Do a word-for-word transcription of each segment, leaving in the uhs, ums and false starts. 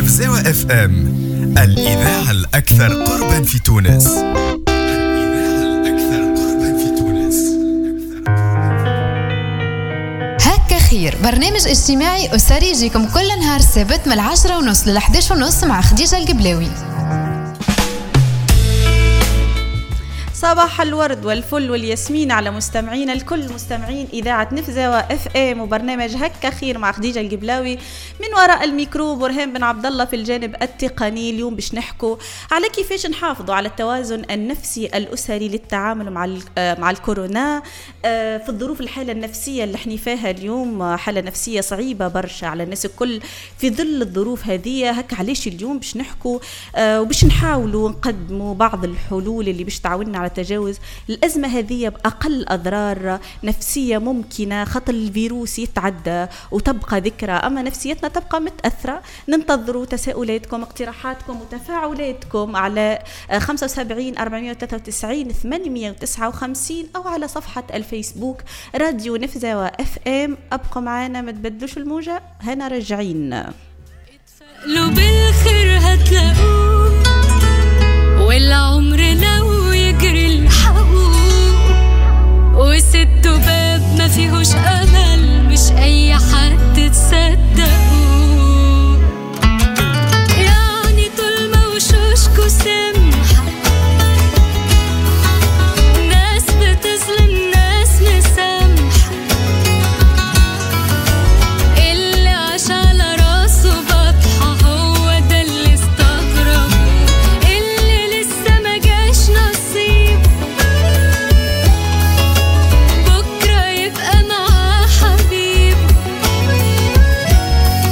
نفزاوة اف ام، الإذاعة الأكثر قربا في تونس. الإذاعة الأكثر قربا في تونس. هكا خير، برنامج اجتماعي أسري يجيكم كل نهار السبت من العشرة ونص للحداش ونص مع خديجة القبلاوي. صباح الورد والفل والياسمين على مستمعين الكل، مستمعين إذاعة نفزاوة اف ام وبرنامج هكا خير مع خديجة القبلاوي. من وراء الميكرو برهان بن عبد الله في الجانب التقني. اليوم باش نحكوا على كيفاش نحافظوا على التوازن النفسي الأسري للتعامل مع مع الكورونا في الظروف. الحالة النفسية اللي احنا فيها اليوم حالة نفسية صعيبة برشا على الناس الكل في ظل الظروف هذه. هكا علاش اليوم باش نحكوا وباش نحاولوا نقدموا بعض الحلول اللي باش تعاوننا على تجاوز الأزمة هذه بأقل أضرار نفسية ممكنة، خاطر الفيروس يتعدى وتبقى ذكرى أما نفسيتنا تبقى متأثرة. ننتظروا تساؤلاتكم، اقتراحاتكم وتفاعلاتكم على خمسة وسبعين أربعمائة وثلاثة وتسعين ثمانمائة وتسعة وخمسين أو على صفحة الفيسبوك راديو نفزاوة اف ام. أبقوا معنا ما تبدلوش الموجة، هنا راجعين. لو بالخير هتلاقوه والعمر لو يجري الحقوق وسدوا باب ما فيهوش امل، مش اي حد تصدقوه. يعني طول ما وشوشكوا سمحة ناس بتظلم ناس مسامحة، اللي عاش على راسه بطحة هو ده اللي استغرب، اللي لسه ما جاش نصيب بكرة يبقى معاه حبيب.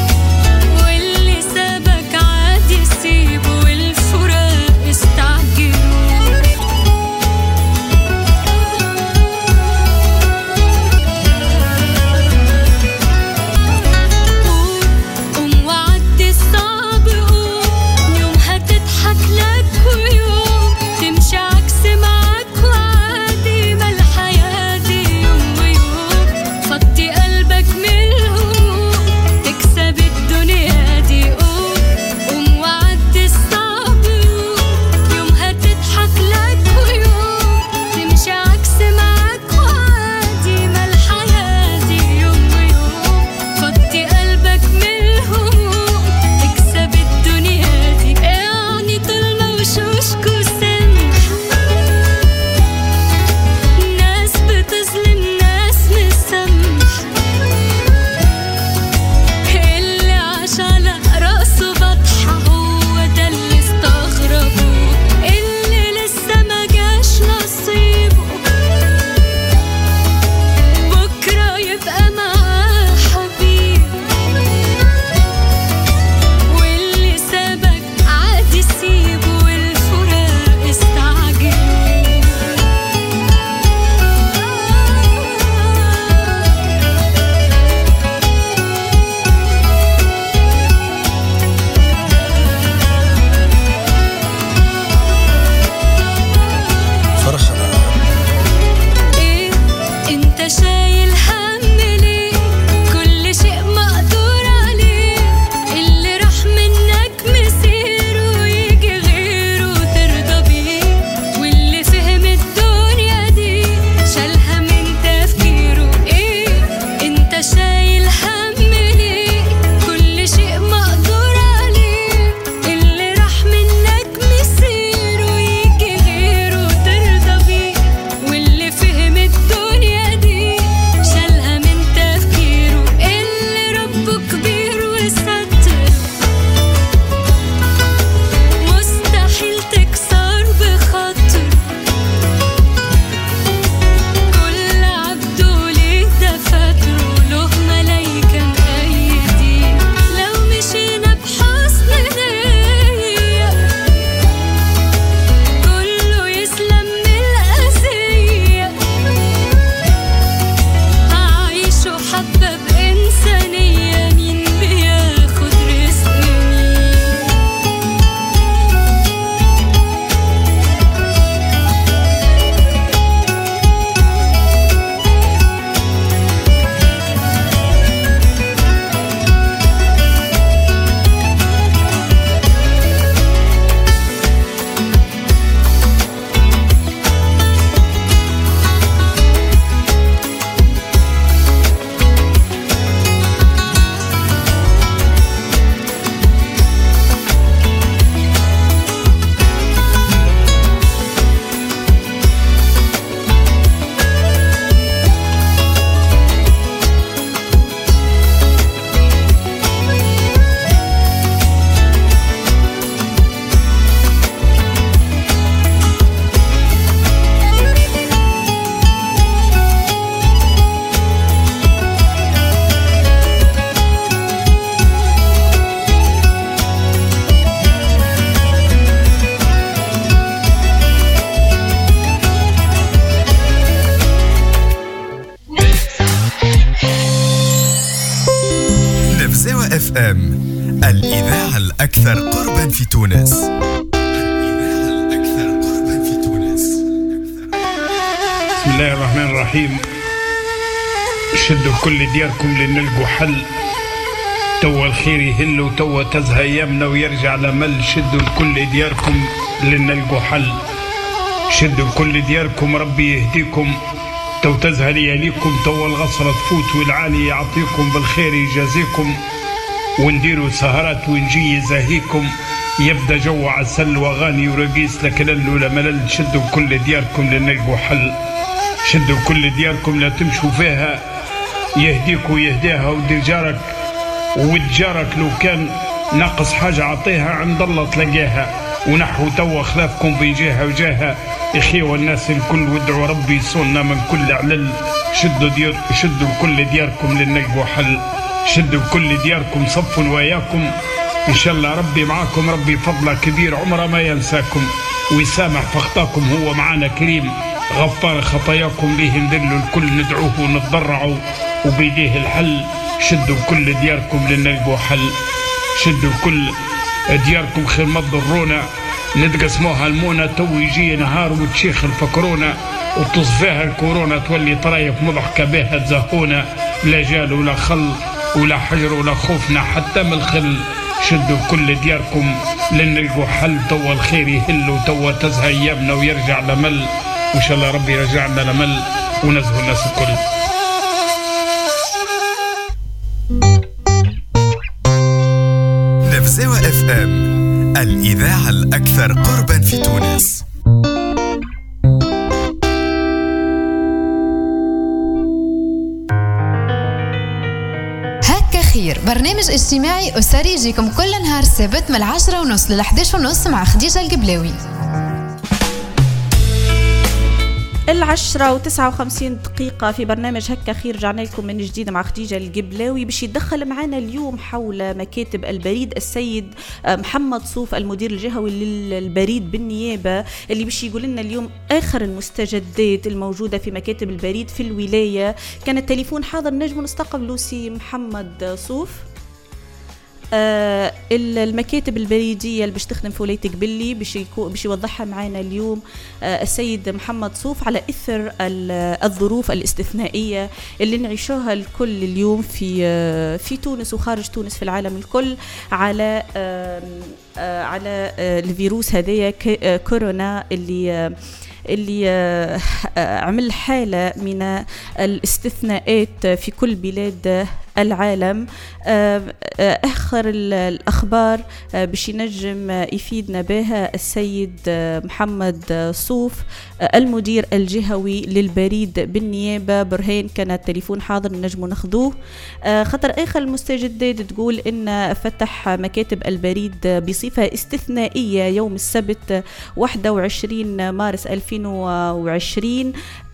الإذاعة الأكثر قربا في تونس. الإذاعة الأكثر قربا في تونس. بسم الله الرحمن الرحيم. شدوا كل دياركم لنلقوا حل، توا الخير يهل وتوا تزهى ايامنا ويرجع لمل. شدوا لكل دياركم لنلقوا حل، شدوا لكل دياركم ربي يهديكم، تو تزهى لياليكم، توا الغصرة تفوت والعالي يعطيكم بالخير يجازيكم، ونديروا سهرات ونجي يزاهيكم، يبدا جو عسل واغاني ورقيس لكلل ولا ملل. شدوا كل دياركم لنلقوا حل، شدوا كل دياركم لا تمشوا فيها، يهديك ويهديها ودير جارك وتجارك، لو كان ناقص حاجة عطيها عند الله تلقاها، ونحو توا خلافكم بين جهة وجهة. إخيوا الناس الكل وادعوا ربي يصوننا من كل علل. شدوا ديار شدوا كل دياركم لنلقوا حل، شدوا كل دياركم صفوا وياكم، إن شاء الله ربي معاكم، ربي فضله كبير عمره ما ينساكم ويسامح فخطاكم، هو معانا كريم غفار خطاياكم، ليه نذلوا الكل ندعوه ونتضرعوا وبيديه الحل. شدوا كل دياركم لنلقوا حل، شدوا كل دياركم خير ما تضرونا، نتقسموها المونة تو يجي نهار وتشيخ الفكرونا، وتصفيها الكورونا تولي طرايف مضحكة بها تزهونا، لا جال ولا خل ولا حجر ولا خوفنا حتى من الخل. شدوا كل دياركم لنلقوا حل، توا الخير يهل وتوا تزهى ايامنا ويرجع لمل، وان شاء الله ربي يرجعنا لمل ونزهو الناس الكل. نفزاوة اف ام، الإذاعة الأكثر قربا في تونس. هكا خير، برنامج اجتماعي أسري يجيكم كل نهار السبت من العشرة ونص للحداش ونص مع خديجة القبلاوي. العشرة وتسعة وخمسين دقيقة في برنامج هكا خير، رجعنا لكم من جديد مع خديجة القبلاوي. باش يتدخل معنا اليوم حول مكاتب البريد السيد محمد صوف، المدير الجهوي للبريد بالنيابة، اللي باش يقول لنا اليوم آخر المستجدات الموجودة في مكاتب البريد في الولاية. كان التليفون حاضر، نجم نستقبلوا سي محمد صوف. آه المكاتب البريديه اللي باش تخدم في ولايه قبلي باش باش يوضحها معنا اليوم آه السيد محمد صوف، على اثر الظروف الاستثنائيه اللي نعيشوها الكل اليوم في آه في تونس وخارج تونس في العالم الكل، على آه آه على آه الفيروس هذايا كورونا اللي آه اللي عمل حالة من الاستثناءات في كل بلاد العالم. آخر الأخبار باش ينجم يفيدنا بها السيد محمد صوف المدير الجهوي للبريد بالنيابة. برهان كان التليفون حاضر نجموا ناخذوه، خطر آخر المستجدات تقول إن فتح مكاتب البريد بصفة استثنائية يوم السبت واحد وعشرين مارس ألفين وعشرين،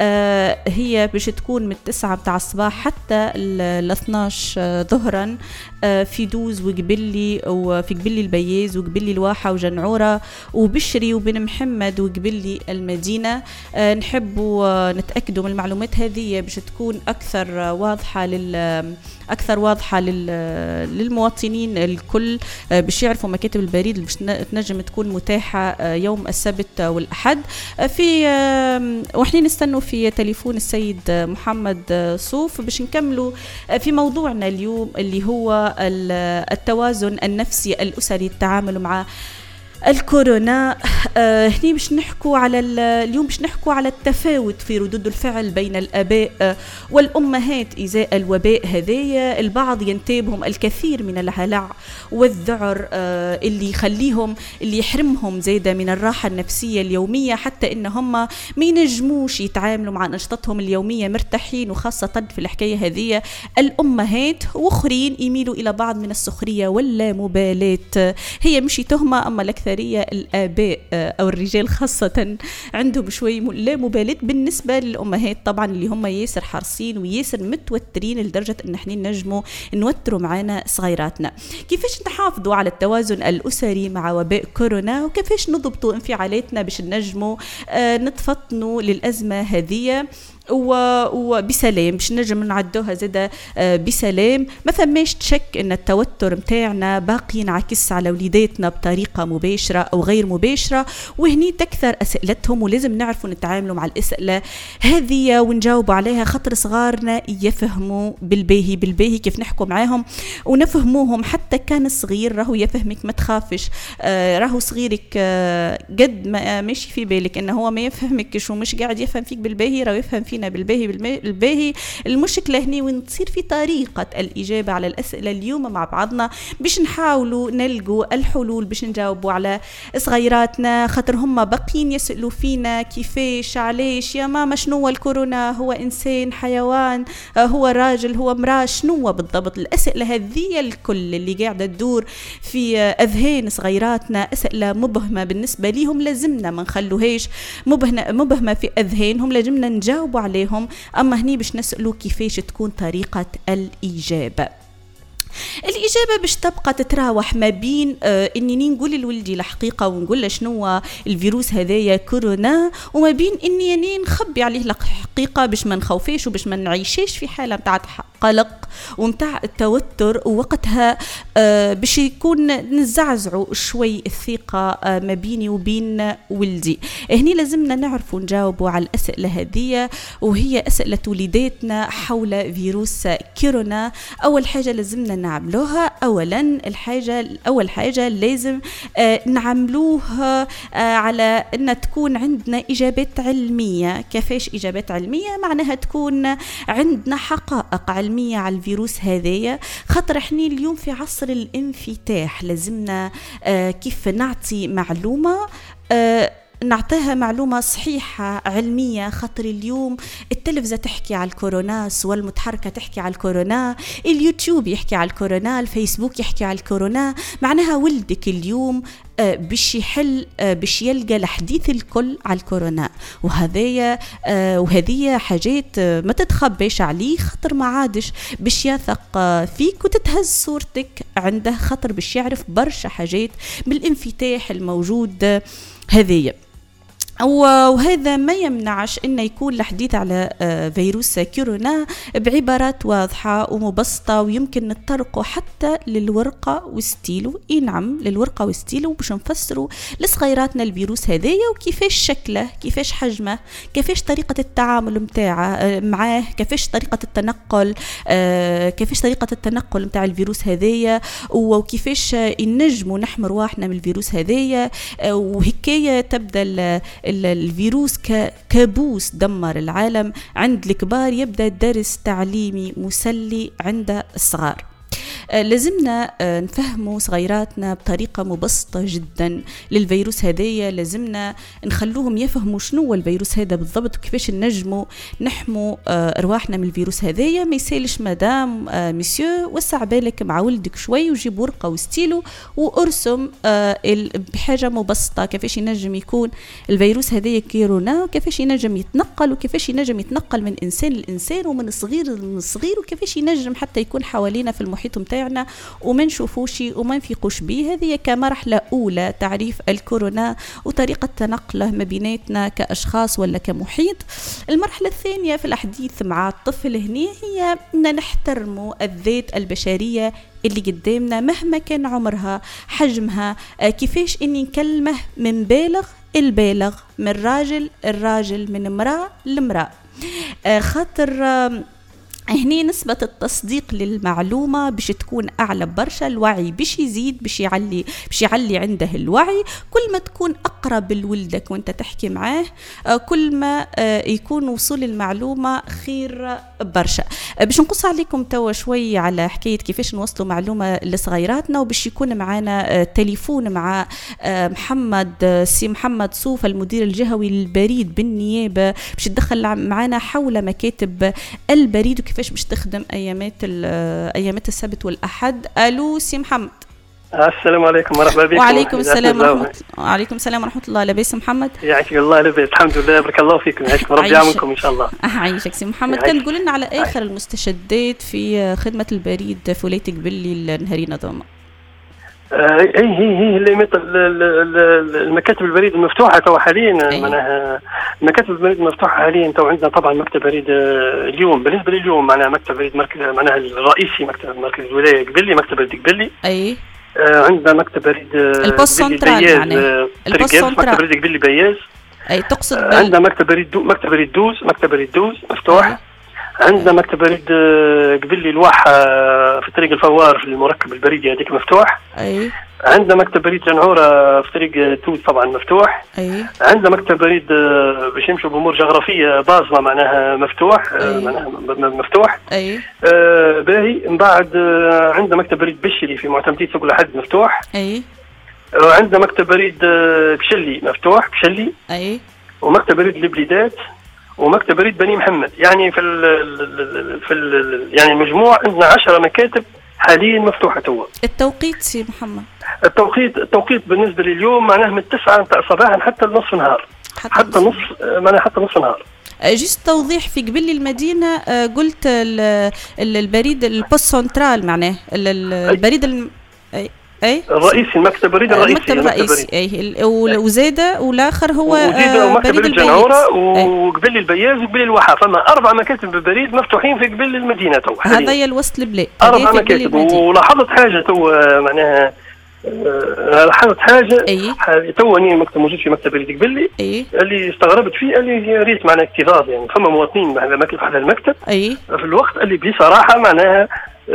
هي باش تكون من التسعة متاع الصباح حتى ال اثناش ظهرا في دوز وقبلي وفي قبلي البياز وقبلي الواحة وجنعورة وبشري وبن محمد وقبلي المدينة. نحبوا نتأكدوا من المعلومات هذه باش تكون أكثر واضحة لل أكثر واضحة للمواطنين الكل، باش يعرفوا مكاتب البريد باش تنجم تكون متاحة يوم السبت والأحد. في وإحنا نستنوا في تليفون السيد محمد صوف باش نكملوا في موضوعنا اليوم اللي هو التوازن النفسي الأسري، التعامل مع الكورونا. آه هني باش نحكوا على اليوم باش نحكوا على التفاوت في ردود الفعل بين الآباء آه والأمهات إزاء الوباء هذايا. البعض ينتابهم الكثير من الهلع والذعر آه اللي يخليهم اللي يحرمهم زيادة من الراحة النفسية اليومية، حتى إنهم ما ينجموش يتعاملوا مع أنشطتهم اليومية مرتاحين، وخاصة في الحكاية هذه الأمهات. وآخرين يميلوا إلى بعض من السخرية واللامبالاة. هي مش تهمة، أما الأكثر الآباء أو الرجال خاصة عندهم شوي لا مبالاة بالنسبة للأمهات طبعا، اللي هم ياسر حرصين وياسر متوترين لدرجة أن احنا نجموا نوتروا معنا صغيراتنا. كيفاش نحافظوا على التوازن الأسري مع وباء كورونا، وكيفاش نضبطوا انفعالاتنا باش نجموا نتفطنوا للأزمة هذه. وبسلام باش نجم نعدوها زاده بسلام. ما فماش شك ان التوتر متاعنا باقي ينعكس على وليداتنا بطريقه مباشره او غير مباشره، وهني تكثر اسئلتهم ولازم نعرفوا نتعاملوا مع الاسئله هذه ونجاوبوا عليها، خاطر صغارنا يفهموا بالباهي بالباهي كيف نحكوا معاهم ونفهموهم. حتى كان صغير راهو يفهمك ما تخافش، آه راهو صغيرك آه قد ما ماشي في بالك انه هو ما يفهمكش ومش قاعد يفهم فيك بالباهي، راهو يفهم فينا بالباهي بالباهي. المشكله هني وين تصير في طريقه الاجابه على الاسئله. اليوم مع بعضنا باش نحاولوا نلقوا الحلول باش نجاوبوا على صغيراتنا، خاطر هم باقيين يسالوا فينا كيفاش علاش يا ماما شنو الكورونا، هو انسان حيوان، هو راجل هو امراه، شنو بالضبط الاسئله هذه الكل اللي قاعده تدور في اذهان صغيراتنا، اسئله مبهمه بالنسبه ليهم، لازمنا ما نخلوهاش مبهمه في اذهانهم، لازمنا نجاوبوا عليهم. اما هني باش نسالوا كيفاش تكون طريقه الاجابه. الإجابة باش تبقى تتراوح ما بين آه إني نقول لولدي الحقيقة ونقول له شنو الفيروس هذايا كورونا، وما بين إني يعني نخبي عليه الحقيقة باش ما نخوفيش وباش ما نعيشيش في حالة متاع قلق ومتاع التوتر، ووقتها آه باش يكون نزعزعوا شوي الثقة آه ما بيني وبين ولدي. هني لازمنا نعرفوا نجاوبوا على الأسئلة هذه، وهي أسئلة وليداتنا حول فيروس كورونا. أول حاجة لازمنا نعملوها، أولا الحاجة أول حاجة لازم آه نعملوها آه على أن تكون عندنا إجابات علمية. كيفاش إجابات علمية؟ معناها تكون عندنا حقائق علمية على الفيروس هذايا، خاطر احنا اليوم في عصر الانفتاح، لازمنا آه كيف نعطي معلومة آه نعطيها معلومة صحيحة علمية، خاطر اليوم التلفزة تحكي على الكورونا، الصور المتحركة تحكي على الكورونا، اليوتيوب يحكي على الكورونا، الفيسبوك يحكي على الكورونا. معناها ولدك اليوم آه باش يحل آه باش يلقى الحديث الكل على الكورونا، وهذايا آه وهذه حاجات آه ما تتخبيش عليه، خاطر ما عادش باش يثق آه فيك وتتهز صورتك عنده، خاطر باش يعرف برشا حاجات بالانفتاح الموجود آه هذايا. وهذا ما يمنعش أن يكون الحديث على فيروس كورونا بعبارات واضحة ومبسطة، ويمكن نطرقه حتى للورقة والستيلو. إيه نعم، للورقة والستيلو باش نفسروا لصغيراتنا الفيروس هذايا وكيفاش شكله، كيفاش حجمه، كيفاش طريقة التعامل متاعه معاه، كيفاش طريقة التنقل كيفاش طريقة التنقل متاع الفيروس هذايا، وكيفاش ينجموا نحمي رواحنا من الفيروس هذايا. وهكاية تبدأ الفيروس كابوس دمر العالم عند الكبار، يبدأ درس تعليمي مسلي عند الصغار. لازمنا نفهموا صغيراتنا بطريقة مبسطة جدا للفيروس هذايا، لازمنا نخلوهم يفهموا شنو الفيروس هذا بالضبط وكيفاش نجموا نحموا أرواحنا من الفيروس هذايا. ما يسالش مدام مسيو وسع بالك مع ولدك شوي وجيب ورقة وستيلو وارسم بحاجة مبسطة كيفاش ينجم يكون الفيروس هذايا كورونا، وكيفاش ينجم يتنقل، وكيفاش ينجم يتنقل من إنسان لإنسان ومن صغير لصغير، وكيفاش ينجم حتى يكون حوالينا في المحيط متاعنا وما نشوفوش وما نفيقوش به. هذه كمرحلة أولى تعريف الكورونا وطريقة تنقله ما بيناتنا كأشخاص ولا كمحيط. المرحلة الثانية في الحديث مع الطفل هنا هي أن نحترموا الذات البشرية اللي قدامنا مهما كان عمرها حجمها، كيفاش إني نكلمه من بالغ البالغ، من راجل الراجل، من امرأة لامرأة، خاطر هني نسبة التصديق للمعلومة باش تكون أعلى برشا، الوعي باش يزيد، باش يعلي باش يعلي عنده الوعي. كل ما تكون أقرب لولدك وانت تحكي معاه كل ما يكون وصول المعلومة خير برشا. باش نقص عليكم توا شوي على حكاية كيفاش نوصلوا معلومة لصغيراتنا، وباش يكون معنا تليفون مع محمد سي محمد صوفة المدير الجهوي للبريد بالنيابة، باش تدخل معنا حول مكاتب البريد كيفاش باش تخدم ايامات ايامات السبت والاحد. الو سي محمد. السلام عليكم ورحمه الله. وعليكم السلام ورحمه وعليكم السلام ورحمه الله. لاباس محمد؟ يعيشك الله. لاباس الحمد لله، بارك الله فيكم، يعيشكم ربي يعاونكم ان شاء الله. يعيشك سي محمد. كان تقول لنا على اخر المستجدات في خدمه البريد في ولايه قبلي النهارين هذوما. هي هي هي اللي مثل المكاتب البريد المفتوحه تو حاليا. معناها مكاتب البريد المفتوحه حاليا تو عندنا طبعا مكتب بريد اليوم. بالنسبه لليوم معناها مكتب بريد مركز معناها الرئيسي مكتب مركز الولايه قبلي مكتب بريد قبلي. اي آه عندنا مكتب بريد البوست سنترال يعني البوست سنترال مكتب بريد قبلي بياز. اي تقصد آه عندنا مكتب بريد دو مكتب بريد دوز مكتب بريد دوز مفتوح. أي. عندنا مكتب بريد قبلي الواحة في طريق الفوار في المركب البريدي هذيك مفتوح. اي. عندنا مكتب بريد جنهورة في طريق توت طبعا مفتوح. اي. عندنا مكتب بريد باش يمشوا بامور جغرافيه بازمه معناها مفتوح. أي. معناها مفتوح. اي. آه باهي من بعد آه عندنا مكتب بريد بشري في معتمدية سوق الحد مفتوح. اي. آه عندنا مكتب بريد آه بشلي مفتوح بشلي. اي. ومكتب بريد البليدات ومكتب بريد بني محمد. يعني في ال في ال يعني المجموع عندنا عشرة مكاتب حاليا مفتوحه توا. التوقيت سي محمد؟ التوقيت التوقيت بالنسبه لليوم معناه من التسعة نتاع صباحا حتى نصف النهار. حتى, حتى نص معناه حتى نصف النهار. جيست توضيح في قبل المدينه قلت البريد البوست سنترال معناه البريد الم... اي اي الرئيسي المكتب البريد الرئيسي المكتب الرئيسي اي وزاده والاخر هو بريد الجنهوره وقبل البياز وقبل الواحه. فما اربع مكاتب بالبريد مفتوحين في قبل المدينه تو. هذا هي الوسط البلاد اربع مكاتب. ولاحظت حاجه تو معناها لاحظت حاجه تو اني مكتب موجود في مكتب بريد قبلي. اللي استغربت فيه اللي يا ريت معناها اكتظاظ. يعني فما مواطنين على هذا المكتب أي. في الوقت اللي بصراحه معناها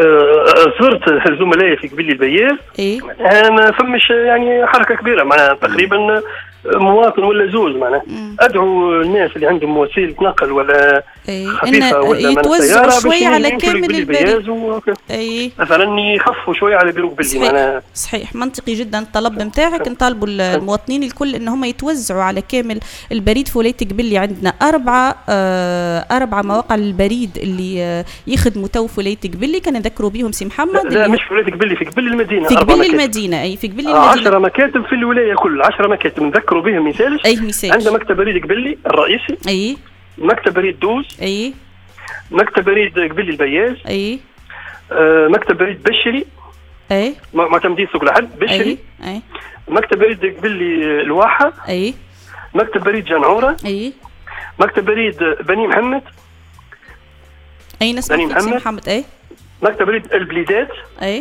زرت زملائي في قبلي البياز. إيه؟ ما فمش يعني حركه كبيره معناها تقريبا مواطن ولا زوز معناها. ادعو الناس اللي عندهم وسيله نقل ولا إيه؟ خفيفه ولا يتوزعوا شويه على كامل البلاد. اي مثلا يخفوا شويه على بيرو قبلي معناها. صحيح منطقي جدا الطلب نتاعك. نطالبوا المواطنين الكل ان هم يتوزعوا على كامل البريد في ولايه قبلي. عندنا اربعه آه اربعه مواقع للبريد اللي آه يخدموا تو في ولايه قبلي. كان نذكروا بهم سي محمد. لا, لا مش في ولايه قبلي في قبلي المدينه. في قبلي المدينه اي في قبلي المدينه عشرة مكاتب في الولايه كل عشرة مكاتب نذكروا بهم مثال. اي مثال. عندنا مكتب بريد قبلي الرئيسي. اي. مكتب بريد دوز. اي. مكتب بريد قبلي البياز. اي. آه مكتب بريد بشري. اي. معتمدية سوق الحد بشري. اي. اي. مكتب بريد قبلي الواحة. اي. مكتب بريد جنهورة. اي. مكتب بريد بني محمد. اي نسمع بني محمد. محمد اي. مكتب بريد البليدات. اي.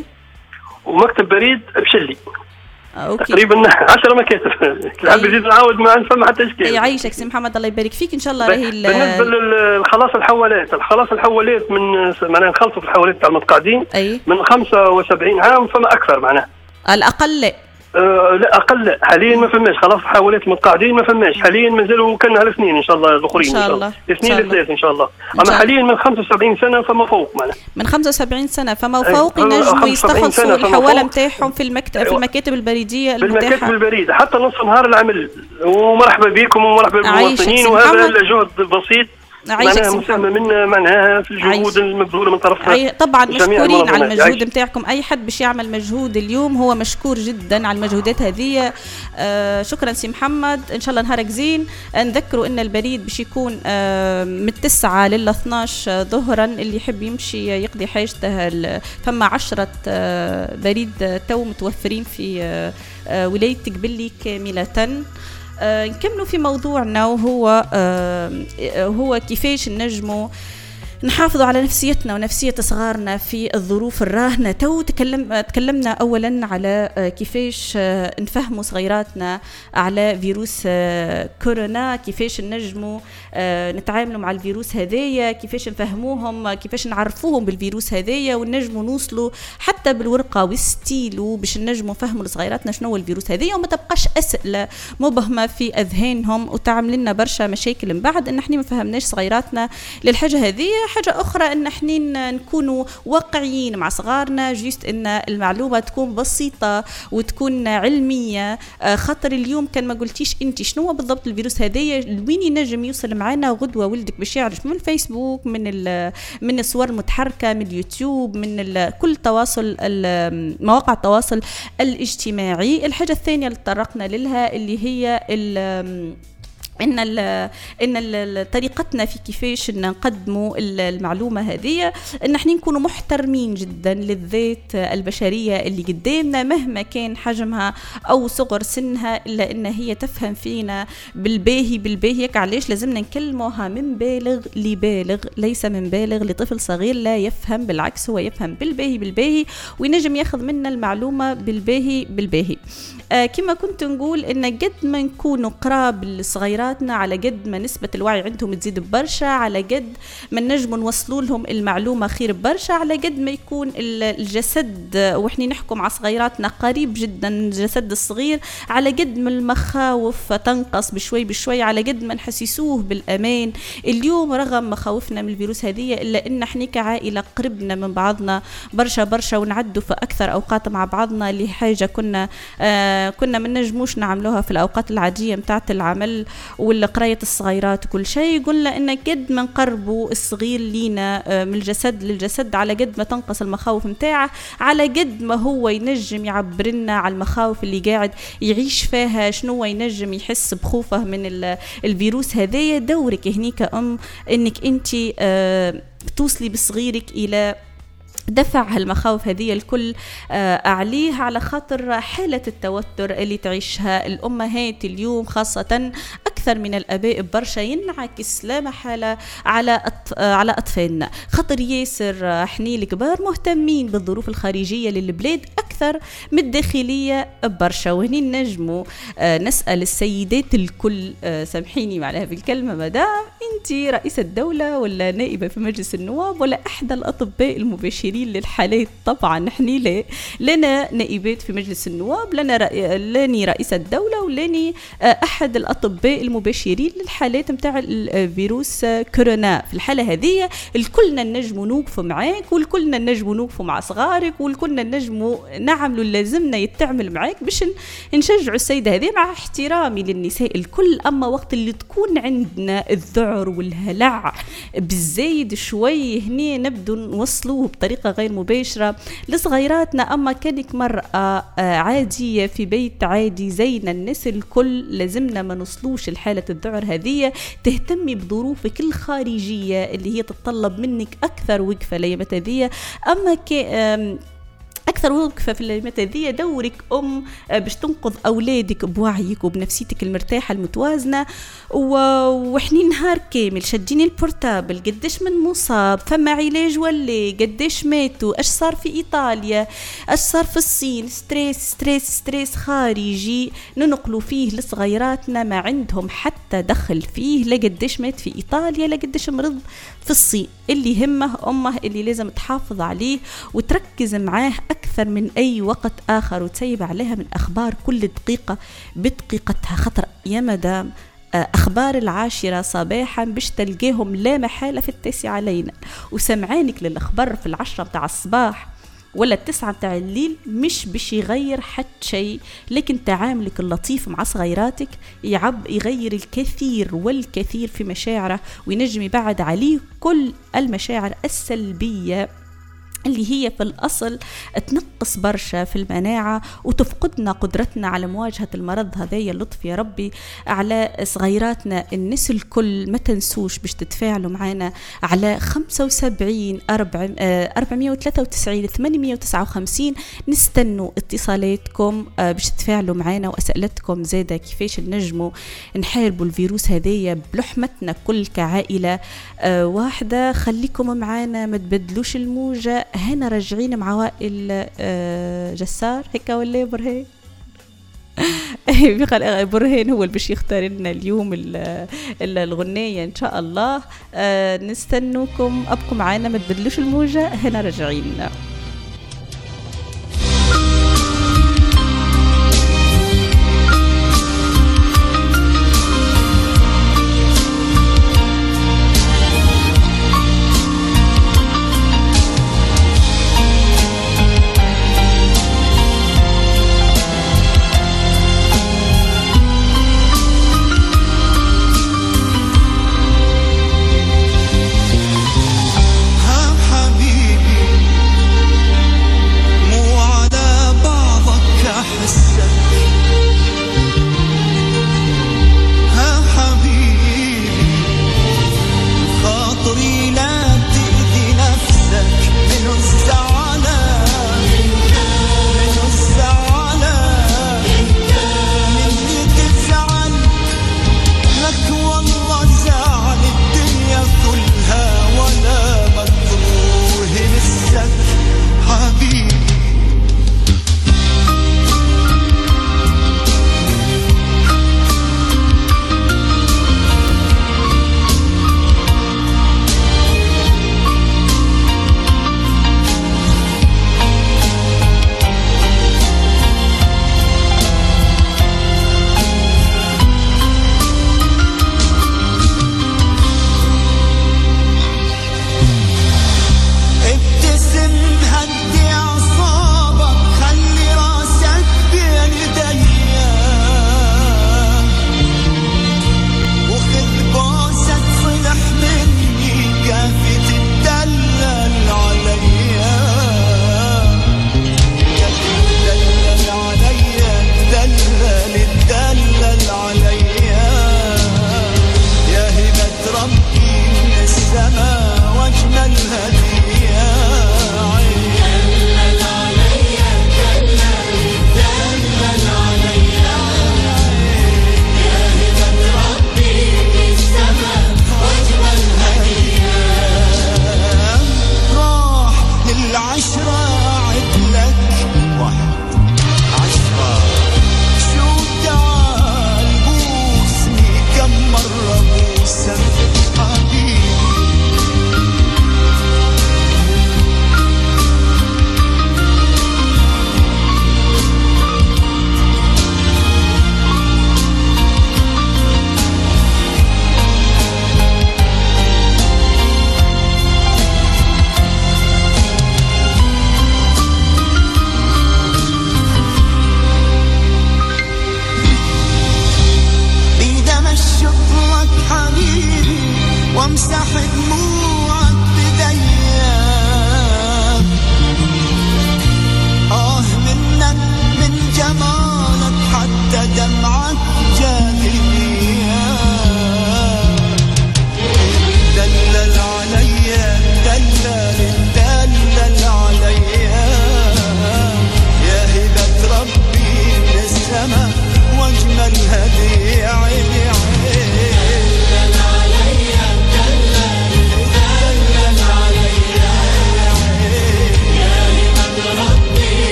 ومكتب بريد بشلي. أوكي. تقريبا عشرة مكاتب. العب بزيد نعاود ما نفهم حتى اشكال. يعيشك سي محمد الله يبارك فيك ان شاء الله. راهي بالنسبه للخلاص الحوالات الخلاص الحوالات من معناها نخلصوا في الحوالات تاع المتقاعدين. أي. من خمسة وسبعين عام فما اكثر معناها. الاقل لا. آه لا اقل لا. حاليا ما فماش خلاص حوالات المتقاعدين ما فماش حاليا. مازالوا كان على اثنين ان شاء الله الاخرين ان شاء الله اثنين لثلاث ان شاء الله. اما حاليا من خمسة وسبعين سنه فما فوق معناها. من خمسة وسبعين سنه فما فوق ينجموا يستخلصوا الحواله نتاعهم في المكتب في المكاتب البريديه المتاحه. في المكاتب البريد حتى نص نهار العمل. ومرحبا بكم ومرحبا بالمواطنين. وهذا جهد بسيط معناها مساهمة منا معناها في الجهود المبذولة من طرف طبعا مشكورين على المجهود نتاعكم. أي حد باش يعمل مجهود اليوم هو مشكور جدا على المجهودات هذه. آه شكرا سي محمد إن شاء الله نهارك زين. نذكروا إن البريد باش يكون آه من التسعة لل اثناش ظهرا. اللي يحب يمشي يقضي حاجته. ثم عشرة آه بريد تو متوفرين في آه آه ولاية قبلي كاملة. آه نكملوا في موضوعنا وهو آه هو كيفاش نجموا نحافظوا على نفسيتنا ونفسية صغارنا في الظروف الراهنة. تو تكلم تكلمنا أولا على كيفاش نفهموا صغيراتنا على فيروس كورونا. كيفاش نجموا نتعاملوا مع الفيروس هذايا. كيفاش نفهموهم كيفاش نعرفوهم بالفيروس هذايا. ونجموا نوصلوا حتى بالورقة والستيلو باش نجموا نفهموا لصغيراتنا شنو هو الفيروس هذايا. وما تبقاش أسئلة مبهمة في أذهانهم وتعمل لنا برشا مشاكل من بعد إن احنا ما فهمناش صغيراتنا للحاجة هذه. حاجة أخرى إن احنا نكونوا واقعيين مع صغارنا. جيست إن المعلومة تكون بسيطة وتكون علمية. خاطر اليوم كان ما قلتيش أنت شنو بالضبط الفيروس هذايا وين ينجم يوصل معنا غدوة ولدك باش يعرف من الفيسبوك من من الصور المتحركة من اليوتيوب من كل تواصل مواقع التواصل الاجتماعي. الحاجة الثانية اللي تطرقنا لها اللي هي ان ال ان ال طريقتنا في كيفاش نقدموا المعلومه هذه ان احنا نكونوا محترمين جدا للذات البشريه اللي قدامنا مهما كان حجمها او صغر سنها، الا ان هي تفهم فينا بالباهي بالباهي. علاش لازمنا نكلموها من بالغ لبالغ، ليس من بالغ لطفل صغير لا يفهم، بالعكس هو يفهم بالباهي بالباهي وينجم ياخذ منا المعلومه بالباهي بالباهي. آه كما كنت نقول ان قد ما نكونوا قراب لصغيراتنا على قد ما نسبة الوعي عندهم تزيد ببرشا، على قد ما نجم نوصلوا لهم المعلومة خير ببرشا، على قد ما يكون الجسد وإحنا نحكم مع صغيراتنا قريب جدا الجسد الصغير، على قد ما المخاوف تنقص بشوي بشوي، على قد ما نحسسوه بالأمان. اليوم رغم مخاوفنا من الفيروس هذه إلا إن إحنا كعائلة قربنا من بعضنا برشا برشا، ونعدوا في أكثر أوقات مع بعضنا لحاجة كنا آه كنا من نجموش نعملوها في الأوقات العادية متاعت العمل والقراية الصغيرات وكل شيء. قلنا إن قد ما نقربوا الصغير لينا من الجسد للجسد، على قد ما تنقص المخاوف متاعه، على قد ما هو ينجم يعبرنا على المخاوف اللي قاعد يعيش فيها، شنو ينجم يحس بخوفه من الفيروس هذايا. دورك هنيك أم إنك أنت توصلي بصغيرك إلى دفع هالمخاوف هذه الكل عليه، على خاطر حالة التوتر اللي تعيشها الأمهات اليوم خاصة أكثر من الآباء برشا ينعكس لا محالة على أطف... على أطفالنا. خاطر ياسر حني الكبار مهتمين بالظروف الخارجية للبلاد أكثر من الداخلية برشا، وهني نجموا نسأل السيدات الكل، سامحيني معناها بالكلمة مدام، أنت رئيسة الدولة ولا نائبة في مجلس النواب ولا أحد الأطباء المباشرين للحالات؟ طبعا نحن لا لنا نائبات في مجلس النواب، لنا رأي... لاني رئيسة الدولة ولاني أحد الأطباء المباشرين للحالات متاع الفيروس كورونا. في الحالة هذه الكلنا نجموا نوقفوا معاك، والكلنا نجموا نوقفوا مع صغارك، والكلنا نجموا نعملوا اللازمنا يتعمل معاك باش نشجعوا السيدة هذه مع احترامي للنساء الكل. أما وقت اللي تكون عندنا الذعر والهلع بالزايد شوي، هنا نبدو نوصلوه بطريقة غير مباشرة لصغيراتنا. أما كانك مرأة عادية في بيت عادي زينا الناس الكل، لازمنا ما نوصلوش لحالة الذعر هذه. تهتمي بظروفك الخارجية اللي هي تتطلب منك أكثر وقفة ليمة هذه. أما ك أكثر وقفة في الأيامات هذه دورك أم باش تنقذ أولادك بوعيك وبنفسيتك المرتاحة المتوازنة. وحني نهار كامل شديني البورتابل، قديش من مصاب، فما علاج ولا قديش ماتوا، أش صار في إيطاليا، أش صار في الصين، ستريس ستريس ستريس خارجي ننقلوا فيه لصغيراتنا ما عندهم حتى دخل فيه، لا قديش مات في إيطاليا لا قديش مرض في الصين. اللي همه أمه اللي لازم تحافظ عليه وتركز معاه أكثر من أي وقت آخر، وتسيب عليها من أخبار كل دقيقة بدقيقتها. خطر يا مدام أخبار العاشرة صباحا باش تلقاهم لا محالة في التاسعة ليلا، وسمعانك للأخبار في العشرة متاع الصباح ولا التسعة متاع الليل مش باش يغير حتى شيء، لكن تعاملك اللطيف مع صغيراتك يعب يغير الكثير والكثير في مشاعره، وينجم يبعد عليه كل المشاعر السلبية اللي هي في الأصل تنقص برشا في المناعة وتفقدنا قدرتنا على مواجهة المرض هذايا. اللطف يا ربي على صغيراتنا. الناس الكل ما تنسوش باش تتفاعلوا معنا على خمسة وسبعين أربعمية وثلاثة وتسعين ثمانمية وتسعة وخمسين. نستنوا اتصالاتكم باش تتفاعلوا معنا وأسئلتكم زادة كيفاش نجموا نحاربوا الفيروس هذايا بلحمتنا كل كعائلة واحدة. خليكم معنا ما تبدلوش الموجة. هنا راجعين مع وائل جسار هيك ولا برهان؟ برهان هو اللي باش يختار لنا اليوم الغنية ان شاء الله. نستنوكم، ابقوا معنا ما تبدلوش الموجة. هنا راجعين. حبيبي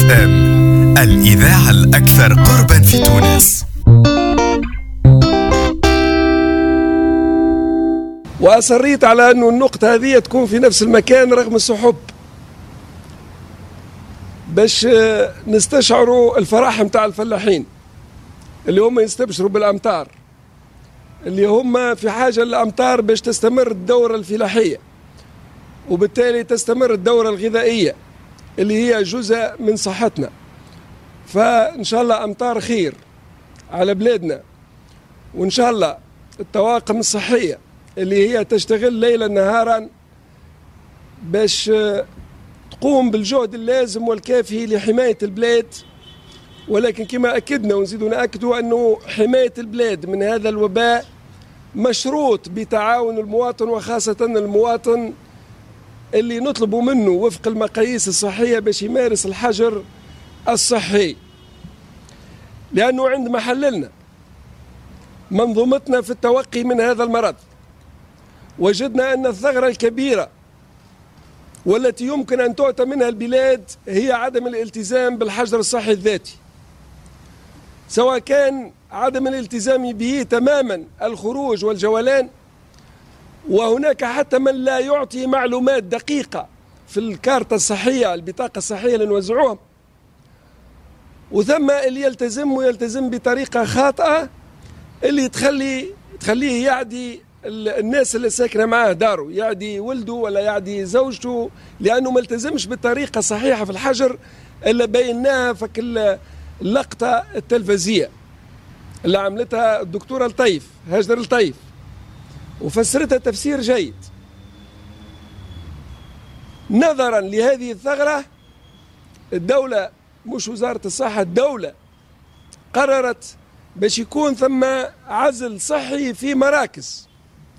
اف ام، الإذاعة الأكثر قربا في تونس. وأصريت على أنه النقطة هذه تكون في نفس المكان رغم السحب، باش نستشعروا الفرح متاع الفلاحين اللي هم يستبشروا بالأمطار، اللي هم في حاجة للأمطار باش تستمر الدورة الفلاحية، وبالتالي تستمر الدورة الغذائية اللي هي جزء من صحتنا. فإن شاء الله أمطار خير على بلادنا، وإن شاء الله الطواقم الصحية اللي هي تشتغل ليلا نهارا باش تقوم بالجهد اللازم والكافي لحماية البلاد. ولكن كما أكدنا ونزيدوا نأكدوا أنه حماية البلاد من هذا الوباء مشروط بتعاون المواطن، وخاصة المواطن اللي نطلبوا منه وفق المقاييس الصحية باش يمارس الحجر الصحي. لأنه عندما حللنا منظومتنا في التوقي من هذا المرض وجدنا أن الثغرة الكبيرة والتي يمكن أن تؤتى منها البلاد هي عدم الالتزام بالحجر الصحي الذاتي، سواء كان عدم الالتزام به تماما الخروج والجولان، وهناك حتى من لا يعطي معلومات دقيقة في الكارتة الصحية البطاقة الصحية اللي نوزعوها، وثم اللي يلتزم ويلتزم بطريقة خاطئة اللي تخلي تخليه يعدي الناس اللي ساكنة معاه داره، يعدي ولده ولا يعدي زوجته، لأنه ما التزمش بالطريقة الصحيحة في الحجر اللي بيناها فك اللقطة التلفزية اللي عملتها الدكتورة لطيف هاجر لطيف وفسرتها تفسير جيد. نظرا لهذه الثغرة الدولة، مش وزارة الصحة، الدولة قررت باش يكون ثم عزل صحي في مراكز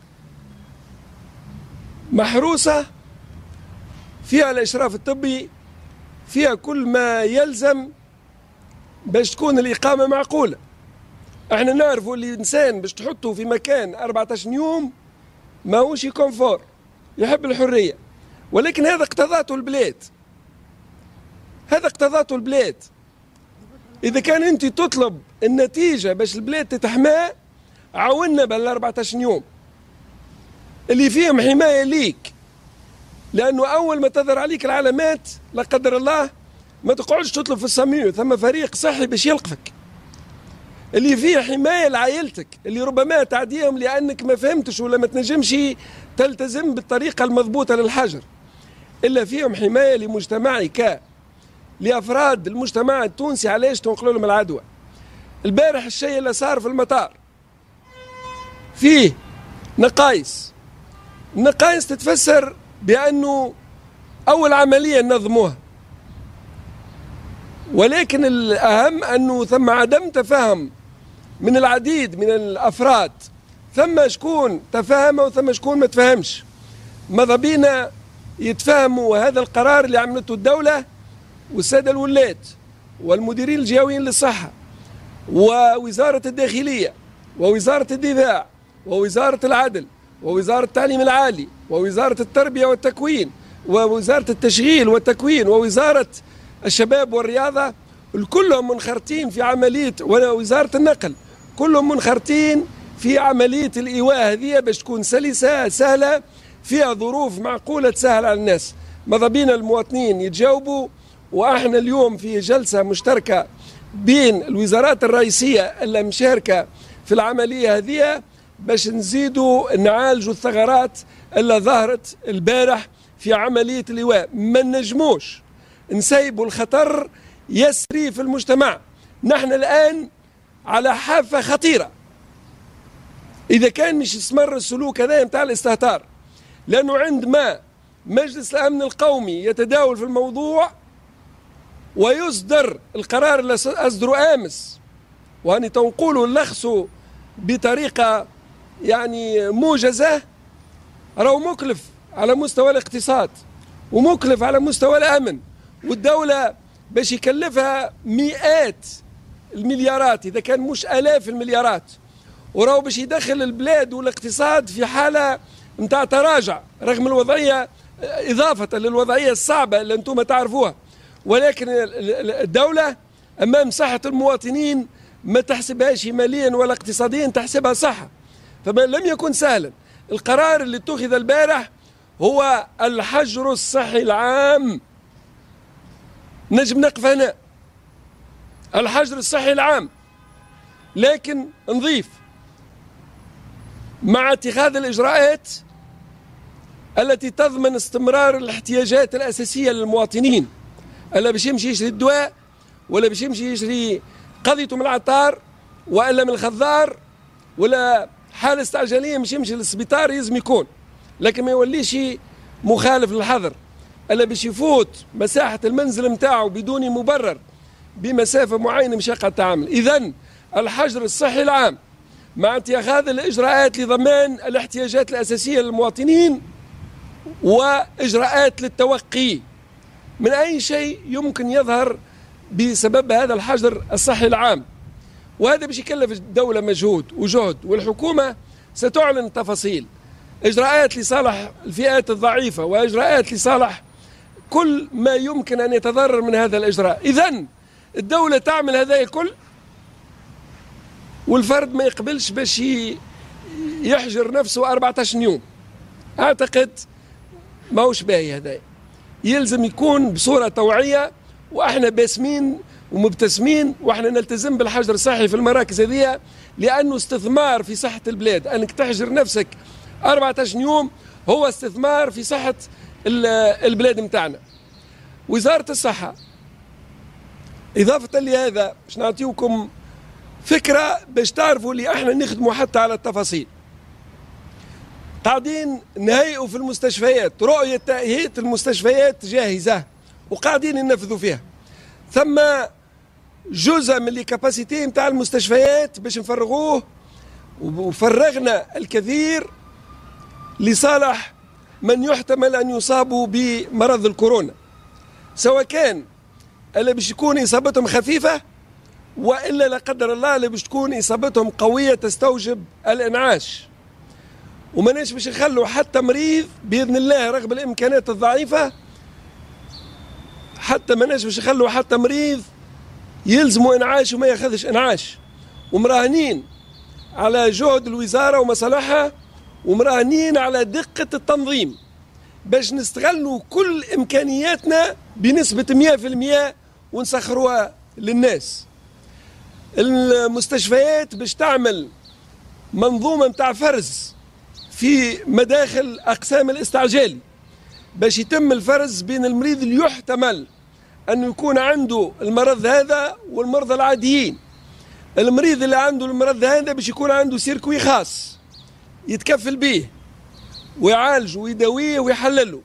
محروسة فيها الإشراف الطبي، فيها كل ما يلزم باش تكون الإقامة معقولة. احنا نعرفوا اللي الإنسان باش تحطه في مكان أربعة عشر يوم ما هوش كونفور، يحب الحرية، ولكن هذا اقتضاته البلاد، هذا اقتضاته البلاد. إذا كان أنت تطلب النتيجة باش البلاد تتحمى، عاونا بالأربعة عشر يوم اللي فيهم حماية ليك، لأنه أول ما تظهر عليك العلامات لا قدر الله ما تقعدش تطلب في الصميم، ثم فريق صحي باش يلقفك اللي فيه حماية لعائلتك اللي ربما تعديهم لأنك ما فهمتش ولا ما تنجمش تلتزم بالطريقة المضبوطة للحجر، إلا فيهم حماية لمجتمعك، لأفراد المجتمع التونسي. علاش تنقلوا لهم العدوى؟ البارح الشيء اللي صار في المطار فيه نقايص، النقايص تتفسر بأنه أول عملية نظموها، ولكن الأهم أنه ثم عدم تفاهم من العديد من الأفراد، ثم شكون تفهم وثم شكون ما تفهمش. ماذا بينا يتفهموا هذا القرار اللي عملته الدولة والسادة الولاة والمديرين الجهويين للصحة ووزارة الداخلية ووزارة الدفاع ووزارة العدل ووزارة التعليم العالي ووزارة التربية والتكوين ووزارة التشغيل والتكوين ووزارة الشباب والرياضة، كلهم منخرطين في عملية، ووزارة النقل كلهم منخرطين في عملية الإيواء هذه باش تكون سلسة سهلة، فيها ظروف معقولة تسهل على الناس. ماذا بينا المواطنين يتجاوبوا، وإحنا اليوم في جلسة مشتركة بين الوزارات الرئيسية اللي مشاركة في العملية هذه باش نزيدوا نعالجوا الثغرات اللي ظهرت البارح في عملية الإيواء. ما نجموش نسيبوا الخطر يسري في المجتمع. نحن الآن على حافة خطيرة إذا كان مش يستمر السلوك هذا متاع الاستهتار، لأنه عندما مجلس الأمن القومي يتداول في الموضوع ويصدر القرار اللي أصدروا أمس، وهني تنقولوا لخصوا بطريقة يعني موجزة، راهو مكلف على مستوى الاقتصاد ومكلف على مستوى الأمن، والدولة باش يكلفها مئات المليارات إذا كان مش آلاف المليارات، وراهو باش يدخل البلاد والاقتصاد في حالة متاع تراجع رغم الوضعية، إضافة للوضعية الصعبة اللي أنتم تعرفوها. ولكن الدولة أمام صحة المواطنين ما تحسبهاش ماليا ولا اقتصاديا، تحسبها صحة. فما لم يكن سهلا. القرار اللي اتخذ البارح هو الحجر الصحي العام. نجم نقف هنا، الحجر الصحي العام، لكن نضيف مع اتخاذ الإجراءات التي تضمن استمرار الاحتياجات الأساسية للمواطنين، ألا باش يمشي يشري الدواء ولا باش يمشي يشري قضيته من العطار وإلا من الخضار ولا حالة استعجالية مش يمشي للسبيطار يلزم يكون، لكن ما يوليش مخالف للحظر، ألا باش يفوت مساحة المنزل متاعه بدون مبرر بمسافة معينة مش يقع التعامل. إذن الحجر الصحي العام مع اتخاذ الإجراءات لضمان الاحتياجات الأساسية للمواطنين وإجراءات للتوقي من أي شيء يمكن يظهر بسبب هذا الحجر الصحي العام. وهذا باش يكلف الدولة مجهود وجهد، والحكومة ستعلن التفاصيل، إجراءات لصالح الفئات الضعيفة وإجراءات لصالح كل ما يمكن أن يتضرر من هذا الإجراء. إذن الدولة تعمل هذا الكل والفرد ما يقبلش باش يحجر نفسه أربعة عشر يوم. أعتقد ما هوش باهي هذا، يلزم يكون بصورة توعية، وإحنا باسمين ومبتسمين وإحنا نلتزم بالحجر الصحي في المراكز هذه، لأنه استثمار في صحة البلاد. أنك تحجر نفسك أربعة عشر يوم هو استثمار في صحة البلاد متاعنا. وزارة الصحة إضافة لهذا باش نعطيكم فكرة باش تعرفوا اللي احنا نخدموا حتى على التفاصيل. قاعدين نهيئوا في المستشفيات، رؤية تهيئة المستشفيات جاهزة وقاعدين ننفذوا فيها. ثم جزء من الكاباسيتي نتاع المستشفيات باش نفرغوه، وفرغنا الكثير لصالح من يحتمل أن يصابوا بمرض الكورونا، سواء كان اللي باش يكون إصابتهم خفيفة وإلا لا قدر الله اللي باش تكون إصابتهم قوية تستوجب الإنعاش. وماناش باش نخلوا حتى مريض بإذن الله رغم الإمكانات الضعيفة، حتى ماناش باش نخلوا حتى مريض يلزموا إنعاش وما ياخذش إنعاش. ومراهنين على جهد الوزارة ومصالحها، ومراهنين على دقة التنظيم باش نستغلوا كل إمكانياتنا بنسبة مئة بالمئة ونسخروها للناس. المستشفيات باش تعمل منظومة متاع فرز في مداخل أقسام الاستعجالي باش يتم الفرز بين المريض اللي يحتمل أنه يكون عنده المرض هذا والمرضى العاديين. المريض اللي عنده المرض هذا باش يكون عنده سيركوي خاص يتكفل به ويعالج ويداويه ويحلله،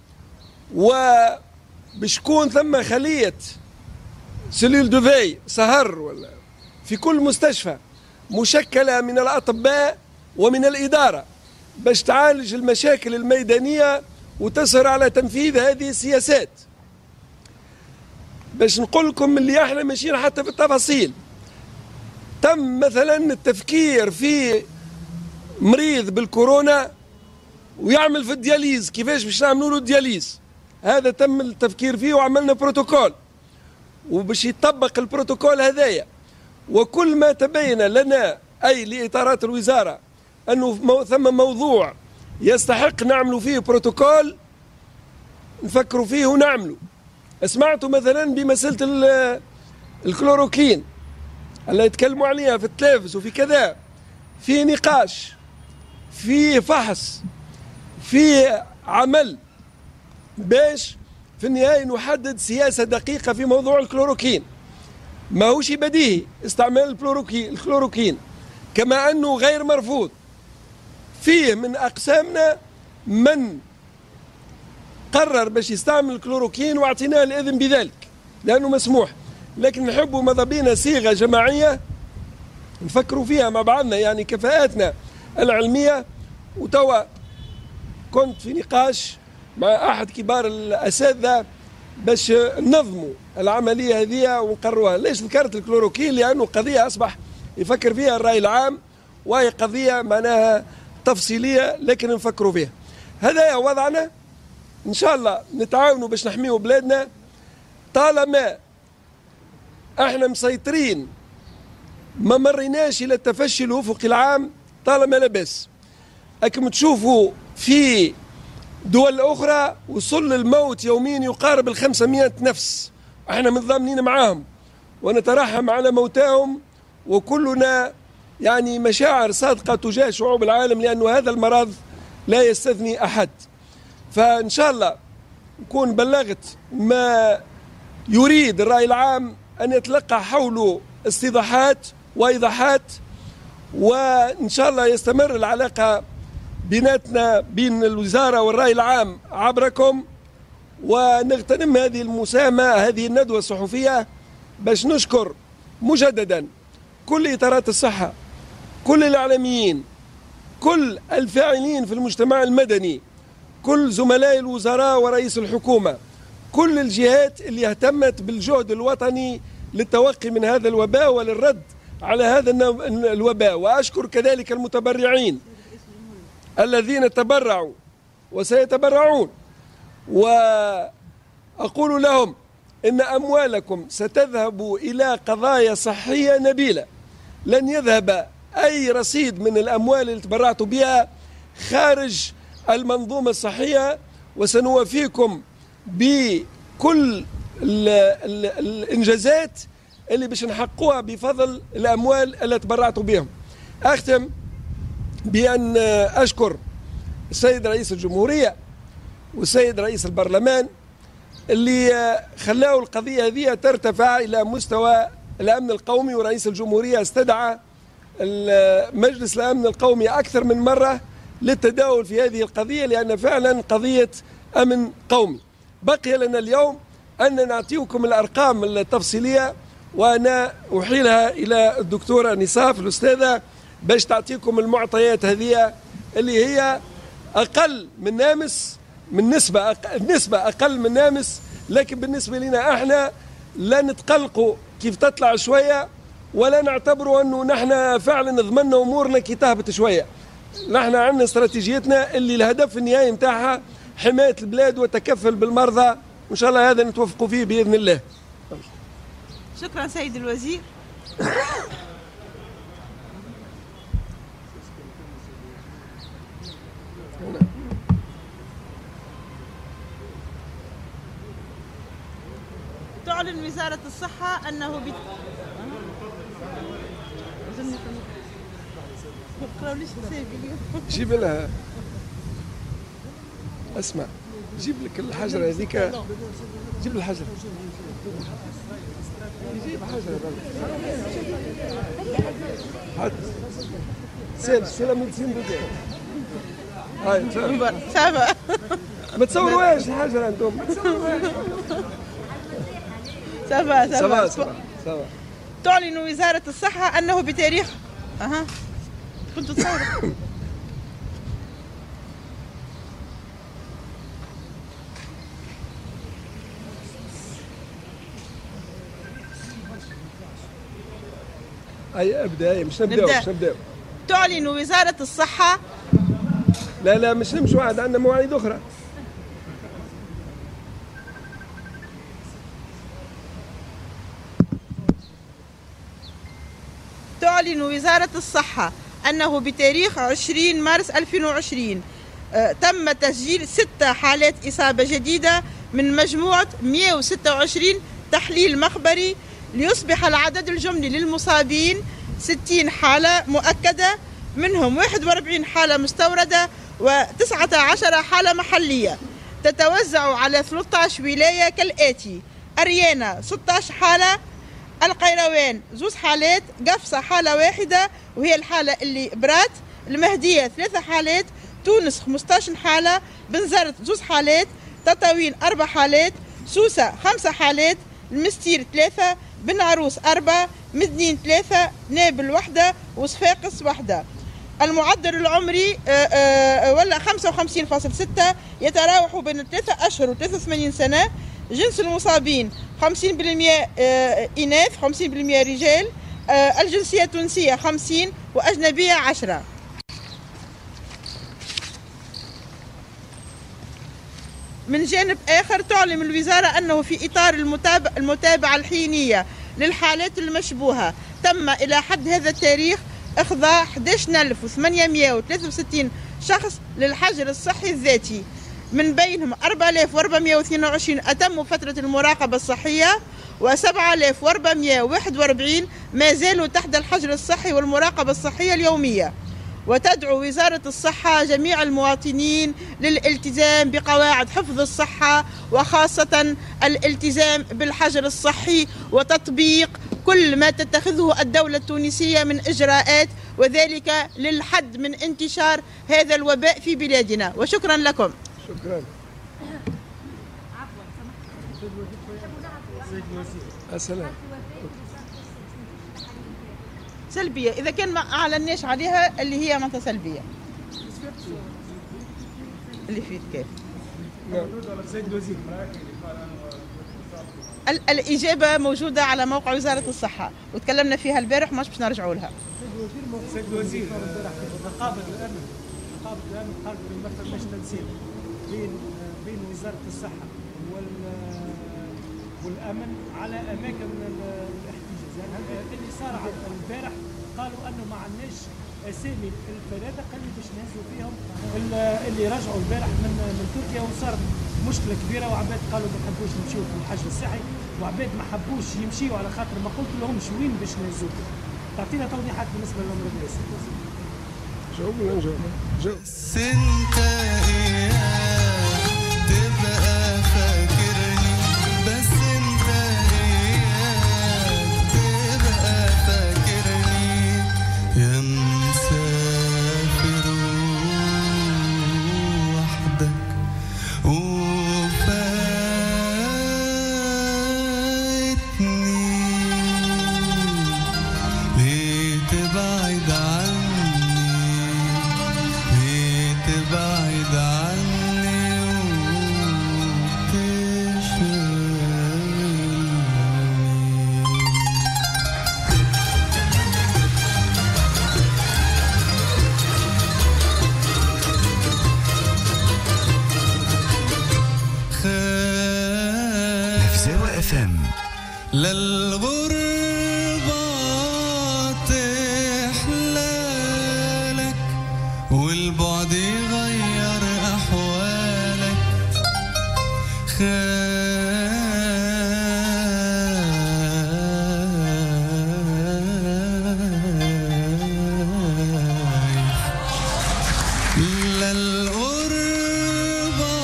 وباش يكون ثم خلية سليل دوفي سهر ولا في كل مستشفى مشكلة من الأطباء ومن الإدارة باش تعالج المشاكل الميدانية وتسهر على تنفيذ هذه السياسات. باش نقول لكم اللي احنا ماشيين حتى في التفاصيل. تم مثلا التفكير في مريض بالكورونا ويعمل في الدياليز، كيفاش باش نعملوا له الدياليز، هذا تم التفكير فيه وعملنا بروتوكول وباش يطبق البروتوكول هذايا. وكل ما تبين لنا أي لإطارات الوزارة أنه ثم موضوع يستحق نعملوا فيه بروتوكول نفكروا فيه ونعملوا. سمعتوا مثلا بمسألة الكلوروكين اللي يتكلموا عليها في التلفز وفي كذا، في نقاش، في فحص، في عمل باش في النهاية نحدد سياسة دقيقة في موضوع الكلوروكين. ما هوش بديهي استعمال الكلوروكين الكلوروكين كما أنه غير مرفوض. فيه من أقسامنا من قرر باش يستعمل الكلوروكين واعطيناه الإذن بذلك لأنه مسموح، لكن نحبوا ماذا بينا صيغة جماعية نفكروا فيها مع بعضنا، يعني كفاءاتنا العلمية. وتوا كنت في نقاش مع أحد كبار الأساتذة باش ننظموا العملية هذه ونقروها. ليش ذكرت الكلوروكين؟ لأنه قضية أصبح يفكر فيها الرأي العام، وهي قضية معناها تفصيلية لكن نفكروا فيها. هذا وضعنا، إن شاء الله نتعاونوا باش نحميوا بلادنا. طالما احنا مسيطرين ما مريناش الى التفشي الافقي العام طالما لا بأس. لكن تشوفوا في دول اخرى وصل الموت يوميا يقارب ال خمسمائة نفس، احنا متضامنين معاهم ونترحم على موتاهم، وكلنا يعني مشاعر صادقه تجاه شعوب العالم، لانه هذا المرض لا يستثني احد. فان شاء الله نكون بلغت ما يريد الرأي العام أن يتلقى حوله استيضاحات وإيضاحات، وإن شاء الله يستمر العلاقة بيناتنا بين الوزارة والرأي العام عبركم، ونغتنم هذه المساهمة هذه الندوة الصحفية باش نشكر مجددا كل إطارات الصحة، كل الإعلاميين، كل الفاعلين في المجتمع المدني، كل زملاء الوزراء ورئيس الحكومة، كل الجهات اللي اهتمت بالجهد الوطني للتوقي من هذا الوباء وللرد على هذا الوباء. وأشكر كذلك المتبرعين الذين تبرعوا وسيتبرعون، وأقول لهم إن أموالكم ستذهب إلى قضايا صحية نبيلة. لن يذهب أي رصيد من الأموال اللي تبرعتوا بها خارج المنظومة الصحية، وسنوافيكم بكل ال ال الإنجازات اللي باش نحققوها بفضل الأموال اللي تبرعتوا بهم. أختم بأن أشكر السيد رئيس الجمهورية والسيد رئيس البرلمان اللي خلاوا القضية هذه ترتفع إلى مستوى الأمن القومي، ورئيس الجمهورية استدعى مجلس الأمن القومي أكثر من مرة للتداول في هذه القضية، لأن فعلا قضية أمن قومي. بقي لنا اليوم أن نعطيكم الأرقام التفصيلية، وأنا أحيلها إلى الدكتورة نصاف الأستاذة باش تعطيكم المعطيات هذه اللي هي أقل من نامس، من نسبة أقل نسبة أقل من نامس، لكن بالنسبة لنا احنا لا نتقلقوا كيف تطلع شوية، ولا نعتبروا أنه نحن فعلا ضمننا أمورنا كي تهبط شوية. نحن عندنا استراتيجيتنا اللي الهدف النهائي متاعها حماية البلاد وتكفل بالمرضى، وإن شاء الله هذا نتوفقوا فيه بإذن الله. شكرا سيد الوزير. تعلن وزارة الصحة أنه بت... جيب لها، اسمع، جيب لك الحجرة هذيك، جيب الحجرة، جيب حجرة هات سيل سيل ميدسين بدي هاي سابا ما تصوروهاش الحجرة انتم، ما تصوروهاش. سابا سابا سابا سابا. تعلن وزارة الصحة أنه بتاريخ أها كنت تصور أي أبدأ مش نبدأ مش نبدأ. تعلن وزارة الصحة لا لا مش نمشي واحد، عندنا مواعيد أخرى. تعلن وزارة الصحة أنه بتاريخ عشرين مارس ألفين وعشرين آه تم تسجيل ستة حالات إصابة جديدة من مجموعة مئة وستة وعشرين تحليل مخبري، ليصبح العدد الجملي للمصابين ستين حالة مؤكدة، منهم واحد وأربعين حالة مستوردة وتسعة عشر حالة محلية، تتوزع على ثلاثة عشر ولاية كالآتي: أريانا ستة عشر حالة، القيروان زوز حالات، قفصة حالة واحدة وهي الحالة اللي برات، المهدية ثلاثة حالات، تونس خمسة عشر حالة، بنزرت زوز حالات، تطاوين أربع حالات، سوسة خمسة حالات، المستير ثلاثة، بن عروس أربعة، مدنين ثلاثة، نابل واحدة، وصفاقس واحدة. المعدل العمري ولا خمسة وخمسين فاصلة ستة، يتراوح بين ثلاثة أشهر و ثلاثة وثمانين سنة. جنس المصابين خمسين بالمئة إناث، خمسين بالمئة رجال. الجنسية التونسية خمسين وأجنبية عشرة. من جانب آخر تعلم الوزارة أنه في إطار المتابع المتابعة الحينية للحالات المشبوهة تم إلى حد هذا التاريخ إخضاع أحد عشر ألف وثمانمائة وثلاثة وستين شخص للحجر الصحي الذاتي، من بينهم أربعة آلاف وأربعمائة واثنين وعشرين أتموا فترة المراقبة الصحية وسبعة آلاف وأربعمائة وواحد وأربعين ما زالوا تحت الحجر الصحي والمراقبة الصحية اليومية. وتدعو وزارة الصحة جميع المواطنين للالتزام بقواعد حفظ الصحة وخاصة الالتزام بالحجر الصحي وتطبيق كل ما تتخذه الدولة التونسية من إجراءات، وذلك للحد من انتشار هذا الوباء في بلادنا. وشكرا لكم. شكرا. السلام. سلبية إذا كان ما أعلناش عليها اللي هي معناتها سلبية اللي فيه كيف الإجابة موجودة على موقع وزارة الصحة وتكلمنا فيها البارح وماش باش نرجعوا لها. سيد الوزير البارح رقابة الأمن رقابة الأمن قال ما فماش تنسيق بين بين وزارة الصحة والأمن على أماكن الاحتجاز. اللي صار البارح قالوا أنه ما عندناش أسامي الفنادق اللي باش نهزوا فيهم اللي رجعوا البارح من من تركيا، وصارت مشكلة كبيرة وعباد قالوا ما حبوش يمشيوا في الحجر الصحي وعباد ما حبوش يمشيوا على خاطر ما قلت لهمش وين باش نهزوكم. تعطينا توضيحات بالنسبة للأمر الناس. جاوب ولا نجاوب؟ جاوب. انت اياك تبقى فاكرني، بس انت اياك تبقى فاكرني يا مسافر وحدك وفاتني، ليه تبعد عني ليه تبعد عني وتشغلني. نفزاوة اف ام. للغربة تحلالك والبعد يغير أحوالك، خايف للغربة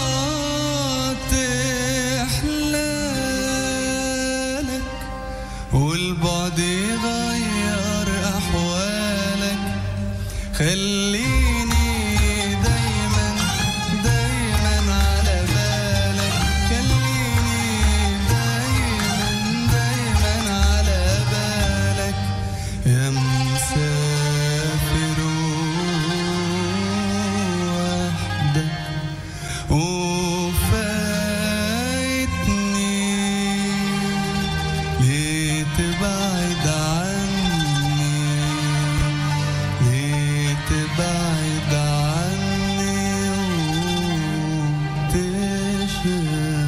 تحلالك والبعد يغير أحوالك، خليني دايما دايما على بالك، خليني دايما دايما على بالك يا مسافر وحدك وفايتني، ليه تبعد عني ليه تبعد عني وتشغلني.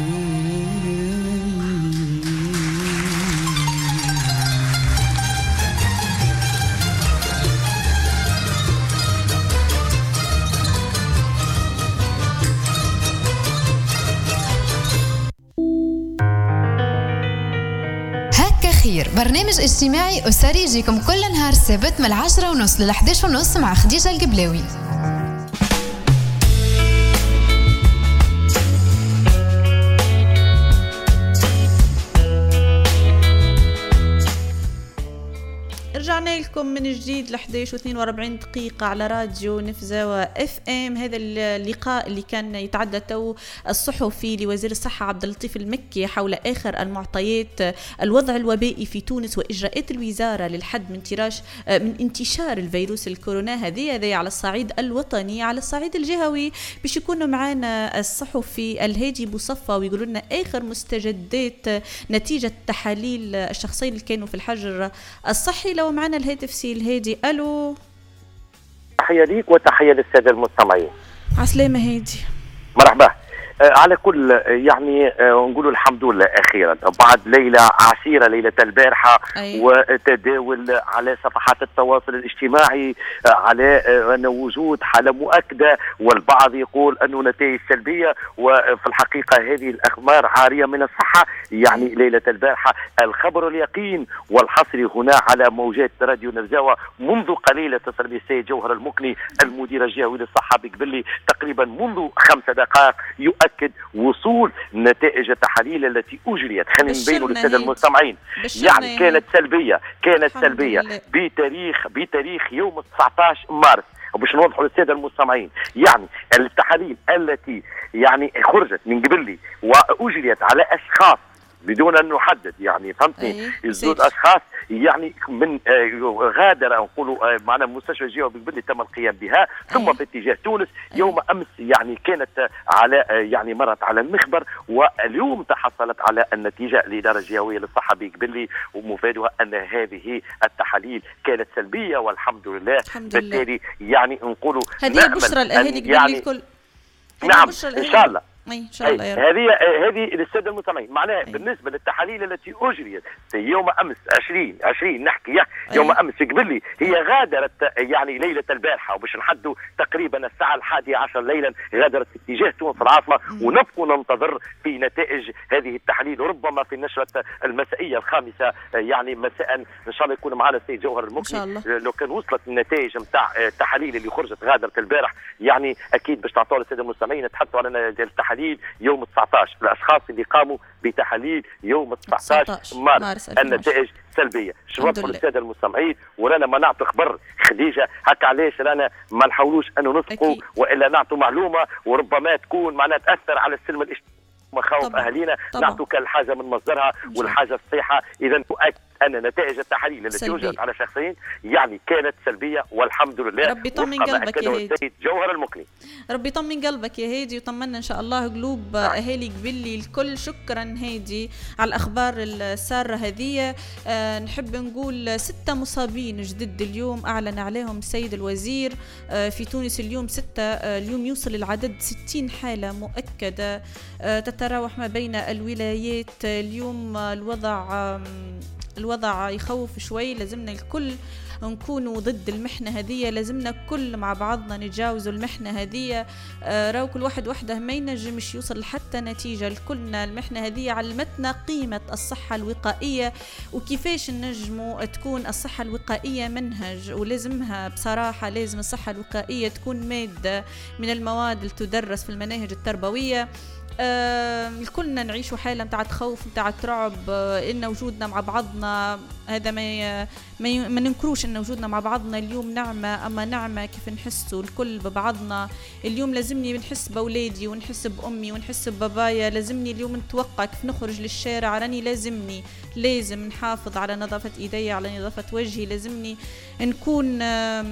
هكا خير، برنامج اجتماعي أسري يجيكم كل نهار السبت من العشرة ونص للحداش ونص مع خديجة القبلاوي. رجعنا لكم من جديد ل إحدى عشر واثنين وأربعين دقيقة على راديو نفزاوة اف ام. هذا اللقاء اللي كان يتعدى تو الصحفي لوزير الصحة عبد اللطيف المكي حول آخر المعطيات الوضع الوبائي في تونس وإجراءات الوزارة للحد من انتراش من انتشار الفيروس الكورونا. هذه هذه على الصعيد الوطني. على الصعيد الجهوي باش يكونوا معنا الصحفي الهادي بوصفة ويقولوا لنا آخر مستجدات نتيجة تحاليل الشخصين اللي كانوا في الحجر الصحي. لو معنا الهاتف سي الهادي. الو، تحيه ليك وتحيه للساده المستمعين. عسلامة هادي. مرحبا. على كل يعني نقولوا الحمد لله اخيرا بعد ليله عسيره ليله البارحه وتداول على صفحات التواصل الاجتماعي على ان وجود حاله مؤكده، والبعض يقول انه نتائج سلبيه، وفي الحقيقه هذه الاخبار عاريه من الصحه. يعني ليله البارحه الخبر اليقين والحصري هنا على موجات راديو نرزاوه منذ قليل اتصل بي السيد جوهر المقني المدير الجهوي للصحه بقبلي تقريبا منذ خمس دقائق يؤكد وصول نتائج التحاليل التي اجريت. خلينا نبينوا للساده المستمعين يعني كانت سلبيه كانت سلبيه بتاريخ بتاريخ يوم تسعطاش مارس، وباش نوضحوا للساده المستمعين يعني التحاليل التي يعني خرجت من قبلي واجريت على اشخاص بدون ان نحدد يعني فهمتني زوج اشخاص يعني من آه غادر نقولوا آه معنا مستشفى الجهوي بقبلي تم القيام بها ثم في اتجاه تونس. يوم امس يعني كانت على آه يعني مرت على المخبر، واليوم تحصلت على النتيجه للاداره الجهويه للصحه بقبلي، ومفادها ان هذه التحاليل كانت سلبيه والحمد لله. بالتالي يعني نقولوا هذه بشرى الاهالي قبلي يعني الكل. نعم ان شاء الله ان شاء الله يا رب. هذه هذه للساده المستمعين معناها أي. بالنسبه للتحاليل التي اجريت يوم امس عشرين عشرين نحكي يوم أي. امس قبلي هي غادرت يعني ليله البارحه، وباش نحدوا تقريبا الساعه الحادية عشر ليلا غادرت في اتجاه تونس العاصمه، ونبقى ننتظر في نتائج هذه التحاليل، وربما في النشره المسائيه الخامسه يعني مساء ان شاء الله يكون معنا السيد جوهر المقني لو كان وصلت النتائج نتاع التحاليل اللي خرجت غادرت البارح، يعني اكيد باش تعطوا للساده المستمعين نتحدثوا على التحاليل يوم تسعطاش الاشخاص اللي قاموا بتحاليل يوم تسعطاش مارس النتائج سلبيه. شوفوا للساده المستمعين ورانا ما نعطوا خبر خديجه هكا، علاش رانا ما نحاولوش انه نثقوا والا نعطوا معلومه وربما تكون معناها تاثر على السلم الاجتماعي مخاوف اهالينا، نعطوا كل حاجه من مصدرها والحاجه الصحيحه. اذا تؤكد ان نتائج التحاليل التي وجدت على شخصين يعني كانت سلبيه والحمد لله. ربي يطمن قلبك يا هادي. جوهر المقني ربي يطمن قلبك يا هادي وطمنا ان شاء الله قلوب اهالي قبلي الكل. شكرا هادي على الاخبار الساره هذه. أه نحب نقول ستة مصابين جدد اليوم اعلن عليهم السيد الوزير أه في تونس اليوم ستة. أه اليوم يوصل العدد ستين حاله مؤكده أه تتراوح ما بين الولايات. اليوم الوضع أه الوضع يخوف شوي، لازمنا الكل نكونوا ضد المحنة هذه، لازمنا كل مع بعضنا نتجاوزوا المحنة هذه. آه راو كل واحد وحده ما ينجمش يوصل حتى نتيجة. الكلنا المحنة هذه علمتنا قيمة الصحة الوقائية وكيفاش نجموا تكون الصحة الوقائية منهج، ولازمها بصراحة لازم الصحة الوقائية تكون مادة من المواد اللي تدرس في المناهج التربوية. آه الكلنا نعيشوا حالة متاع تخوف متاع ترعب. آه إن وجودنا مع بعضنا هذا ما ما, ما ننكروش إن وجودنا مع بعضنا اليوم نعمة، أما نعمة كيف نحسوا الكل ببعضنا. اليوم لازمني نحس بأولادي ونحس بأمي ونحس ببابايا، لازمني اليوم نتوقع كيف نخرج للشارع، راني لازمني لازم نحافظ على نظافة إيدي على نظافة وجهي، لازمني نكون آه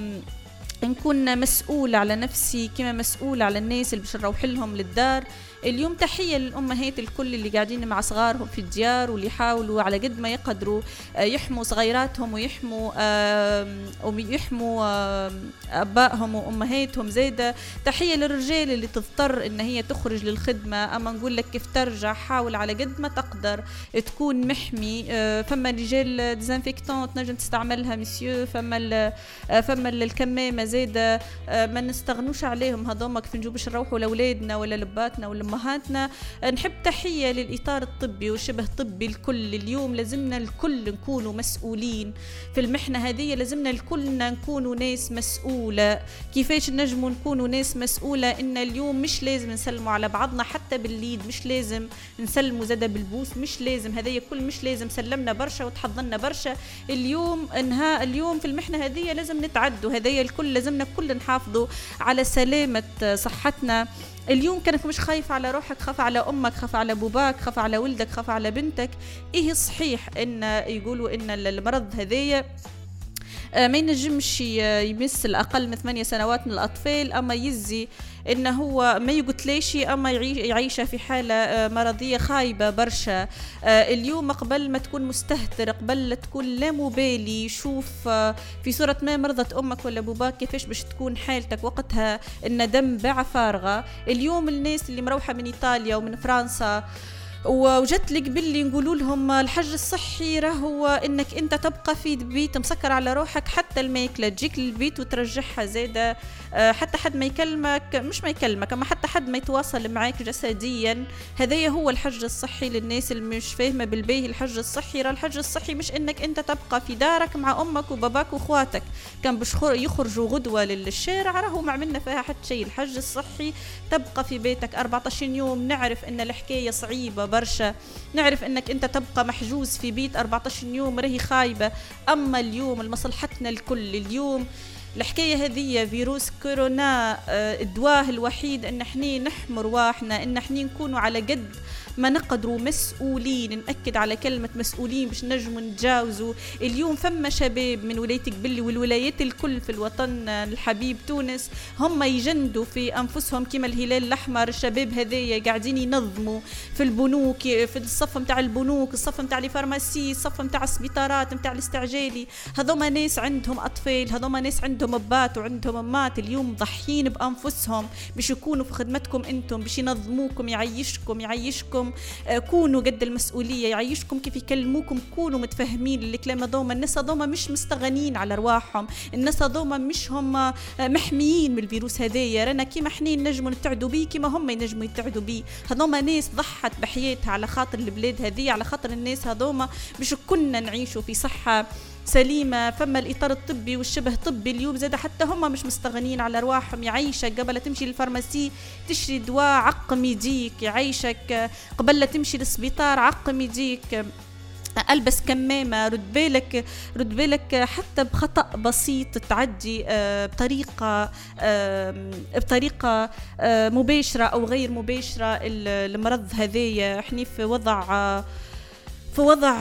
نكون مسؤول على نفسي كما مسؤول على الناس اللي باش نروح لهم للدار. اليوم تحية للأمهات الكل اللي قاعدين مع صغارهم في الديار واللي يحاولوا على قد ما يقدروا يحموا صغيراتهم ويحموا ويحموا أبائهم وأمهاتهم. زايدة تحية للرجال اللي تضطر إن هي تخرج للخدمة، أما نقول لك كيف ترجع حاول على قد ما تقدر تكون محمي. فما رجال ديزانفيكتون تنجم تستعملها مسيو، فما فما الكمامة زايدة ما نستغنوش عليهم هذوما كيف نجوا باش نروحوا لأولادنا ولا لباتنا ولا أمهاتنا. نحب تحية للإطار الطبي والشبه طبي الكل. اليوم لازمنا الكل نكونوا مسؤولين في المحنة هذه، لازمنا الكلنا نكونوا ناس مسؤولة. كيفاش نجموا نكونوا ناس مسؤولة؟ إن اليوم مش لازم نسلموا على بعضنا حتى بالليد، مش لازم نسلموا زادة بالبوس، مش لازم هذا كل مش لازم سلمنا برشا وتحضلنا برشا. اليوم انها اليوم في المحنة هذه لازم نتعدوا هذا الكل، لازمنا كل نحافظوا على سلامة صحتنا. اليوم كانك مش خايف على روحك، خاف على أمك، خاف على بوباك، خاف على ولدك، خاف على بنتك. إيه صحيح إن يقولوا إن المرض هذايا ما ينجمش يمس الأقل من ثمانية سنوات من الأطفال، أما يزي إنه هو ما يقتليش أما يعيشه في حالة مرضية خايبة برشا. اليوم قبل ما تكون مستهتر، قبل تكون لا مبالي، شوف في صورة ما مرضت أمك ولا باباك كيفاش باش تكون حالتك وقتها، الندم باع فارغة. اليوم الناس اللي مروحة من إيطاليا ومن فرنسا وجت لك باللي نقولوا لهم الحج الصحي راهو انك انت تبقى في بيت مسكر على روحك حتى الماكله تجيك للبيت وترجعها زاده، حتى حد ما يكلمك، مش ما يكلمك اما حتى حد ما يتواصل معك جسديا. هذايا هو الحج الصحي للناس اللي مش فاهمه بالباهي. الحج الصحي راه الحج الصحي مش انك انت تبقى في دارك مع امك وباباك واخواتك كان باش يخرجوا غدوه للشارع، راهو ما عملنا فيها حتى شيء. الحج الصحي تبقى في بيتك أربعة عشر يوم. نعرف ان الحكايه صعيبه برشا، نعرف انك انت تبقى محجوز في بيت أربعة عشر يوم راهي خايبه، اما اليوم لمصلحتنا الكل. اليوم الحكايه هذه فيروس كورونا، الدواه الوحيد ان احنا نحمي رواحنا، ان احنا نكونوا على قد ما نقدروا مسؤولين. نأكد على كلمة مسؤولين باش نجموا نتجاوزوا. اليوم فما شباب من ولاية قبلي والولايات الكل في الوطن الحبيب تونس هم يجندوا في أنفسهم كما الهلال الأحمر. الشباب هذيا قاعدين ينظموا في البنوك، في الصف متاع البنوك، الصف متاع الفارماسي، الصف متاع السبيطارات متاع الاستعجالي. هذوما ناس عندهم أطفال، هذوما ناس عندهم أبات وعندهم أمات، اليوم ضحيين بأنفسهم باش يكونوا في خدمتكم أنتم، باش ينظموكم، يعيشكم يعيشكم كونوا قد المسؤولية، يعيشكم كيف يكلموكم، كونوا متفاهمين الكلام هذوما. الناس هذوما مش مستغنين على رواحهم، الناس هذوما مش هم محميين من الفيروس هذايا. رانا كيما احنا نجموا نتعدوا بيه كيما هم ينجموا يتعدوا بيه. هذوما ناس ضحت بحياتها على خاطر البلاد هذه، على خاطر الناس هذوما باش كنا نعيشوا في صحة سليمة. فما الإطار الطبي والشبه طبي اليوم زاد حتى هم مش مستغنين على رواحهم. يعيشك قبل تمشي للفارماسي تشري دواء عقم يديك، يعيشك قبل تمشي للسبيطار عقم يديك، ألبس كمامة، رد بالك رد بالك حتى بخطأ بسيط تعدي بطريقة بطريقة مباشرة أو غير مباشرة المرض هذايا. احنا في وضع في وضع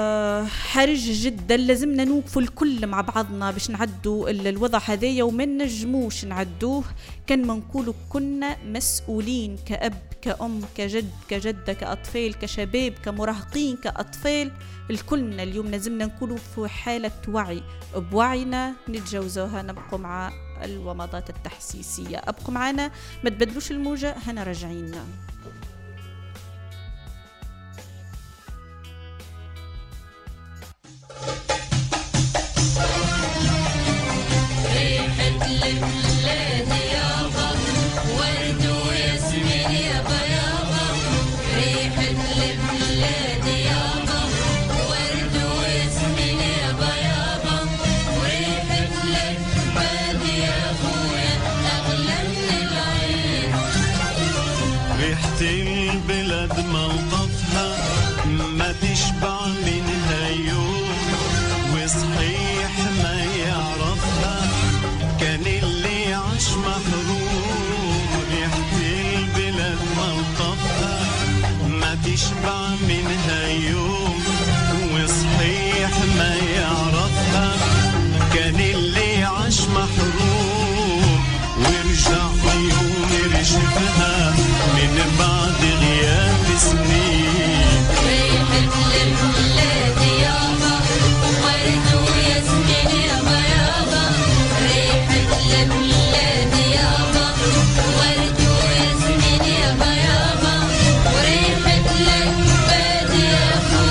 حرج جدا، لازمنا نوقفوا الكل مع بعضنا باش نعدوا الوضع هذايا، وما نجموش نعدوه كان ما نقولوا كنا مسؤولين كأب كأم كجد كجدة كأطفال كشباب كمراهقين كأطفال. الكلنا اليوم لازمنا نكونوا في حالة وعي، بوعينا نتجاوزوها، نبقوا مع الومضات التحسيسية. أبقوا معنا، ما تبدلوش الموجة، هنا راجعين. البلاد ملطفها ما تشبع منها يوم، وصحيح ما يعرفها كان اللي عاش محروم. ريحة البلاد ملطفها ما تشبع منها يوم، وصحيح ما يعرفها كان اللي عاش محروم. ورجع يوم يرشفها من بعد غياب سنين. ريحة البلاد يابا ورد وياسمين يابا يابا، ريحة البلاد يابا ورد وياسمين يابا يابا، وريحة البلاد يابا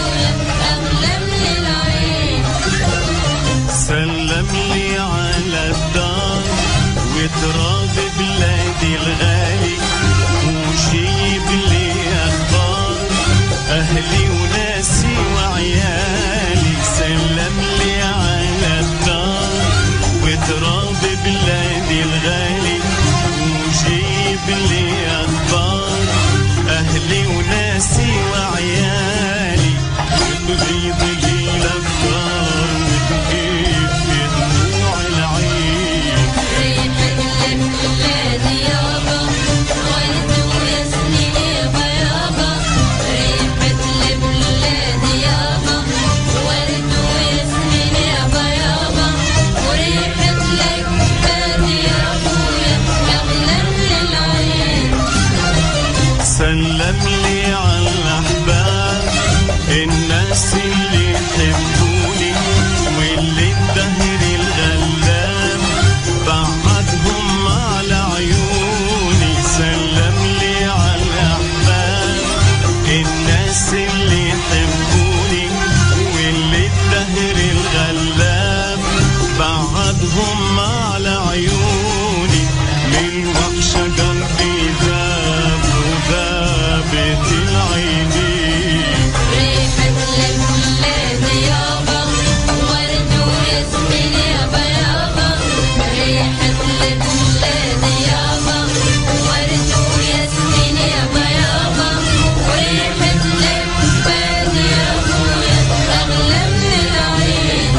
سلم لي على الأحباب الناس اللي يحبوني واللي الدهر الغلاب بعدهم على عيوني. سلم لي على الأحباب الناس اللي يحبوني واللي الدهر الغلاب بعدهم على عيوني. من وحشة قلبي ذاب وذابت العينين. ريحة البلاد يابا ورد وياسمين يابا يابا. ريحة البلاد يابا ورد وياسمين يابا يابا. وريحة البلاد يا أخويا أغلى من العين.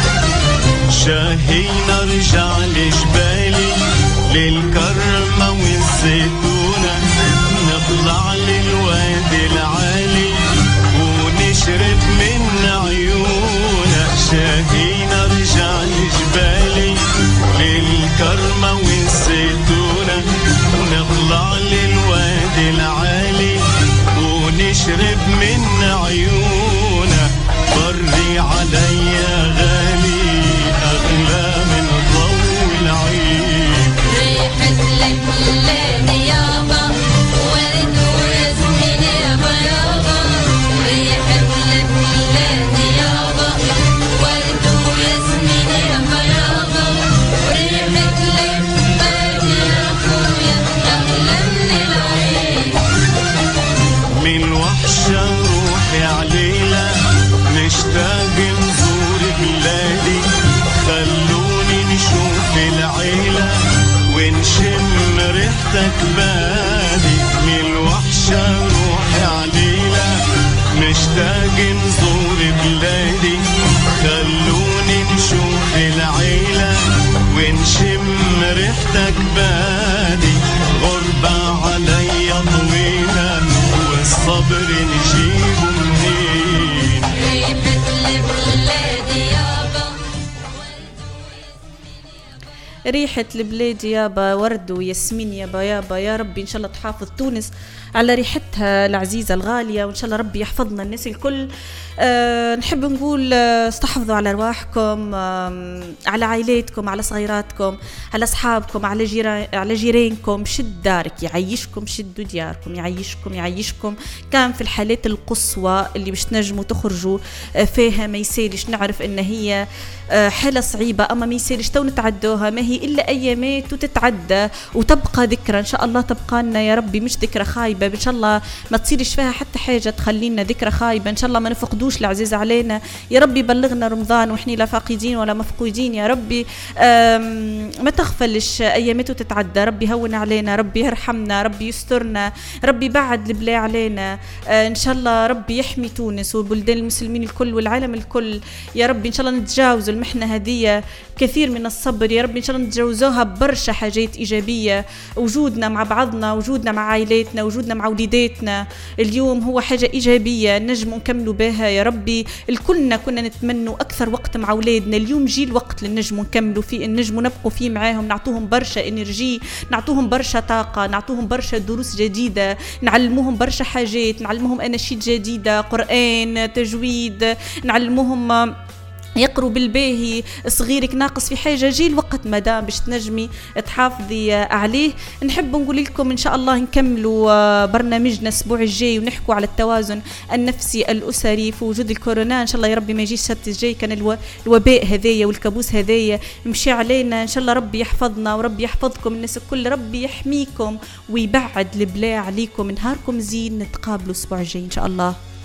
شاهين ارجع لجبالي للكرمة والزيتونة نطلع للوادي العالي ونشرب من عيونة. شاهين ارجع لجبالي للكرمة والزيتونة نطلع للوادي العالي ونشرب من عيونة. بري عليا غالي أغلى من ضوء العين. ريحة البلاد يابا ورد وياسمين يابا يابا. ريحة البلاد يابا ورد وياسمين يابا يابا. ريحة البلاد يا أخويا أغلى من العين. من وحشة روحي عليلة نشتاق نزور بلادي. خلوني نشوف العيلة ونشم ريحتك بادي. من وحشة روحي عليلة نشتاق نزور بلادي. خلوني نشوف العيلة ونشم ريحتك بادي. غربة عليا طويلة والصبر نجيبه منين. ريحة البلاد يابا ريحة البلاد يابا ورد وياسمين يابا يابا. يا ربي إن شاء الله تحافظ تونس على ريحتها العزيزة الغالية وإن شاء الله ربي يحفظنا الناس الكل. أه نحب نقول أه استحفظوا على أرواحكم، أه على عائلاتكم، على صغيراتكم، على أصحابكم، على جيران على جيرانكم. شد دارك يعيشكم، شدوا دياركم يعيشكم يعيشكم. كان في الحالات القصوى اللي باش تنجموا تخرجوا أه فيها ما يسالش. نعرف إن هي أه حالة صعيبة أما ما يسالش تو نتعدوها. ما هي إلا أيامات وتتعدى وتبقى ذكرى إن شاء الله. تبقى لنا يا ربي مش ذكرى خايبة إن شاء الله. ما تصيرش فيها حتى حاجة تخلينا ذكرى خايبة إن شاء الله. ما نفقدوش العزيز علينا يا ربي. بلغنا رمضان وإحنا لا فاقدين ولا مفقودين يا ربي. ما تغفلش أيامته تتعدى. ربي هون علينا، ربي يرحمنا، ربي يسترنا، ربي بعد البلاء علينا إن شاء الله. ربي يحمي تونس وبلدان المسلمين الكل والعالم الكل يا ربي. إن شاء الله نتجاوزوا المحنة هذه كثير من الصبر يا ربي. إن شاء الله نتجاوزوها برشا حاجات إيجابية. وجودنا مع بعضنا، وجودنا مع عائلاتنا، وجودنا مع وليداتنا اليوم هو حاجة إيجابية نجم نكملوا بها يا ربي. الكلنا كنا نتمنوا أكثر وقت مع أولادنا. اليوم جي الوقت للنجم نكملوا فيه، النجم نبقوا فيه معاهم، نعطوهم برشا إنرجي، نعطوهم برشا طاقة، نعطوهم برشا دروس جديدة، نعلموهم برشا حاجات، نعلموهم أناشيد جديدة، قرآن، تجويد، نعلموهم يقروا بالباهي. صغيرك ناقص في حاجة جي الوقت مدام باش تنجمي تحافظي عليه. نحب نقول لكم إن شاء الله نكملوا برنامجنا الأسبوع الجاي ونحكوا على التوازن النفسي الأسري في وجود الكورونا. إن شاء الله يا ربي ما يجيش السبت الجاي كان الو... الوباء هذايا والكابوس هذايا مشي علينا. إن شاء الله ربي يحفظنا وربي يحفظكم الناس الكل. ربي يحميكم ويبعد البلاء عليكم. نهاركم زين. نتقابلوا الأسبوع الجاي إن شاء الله.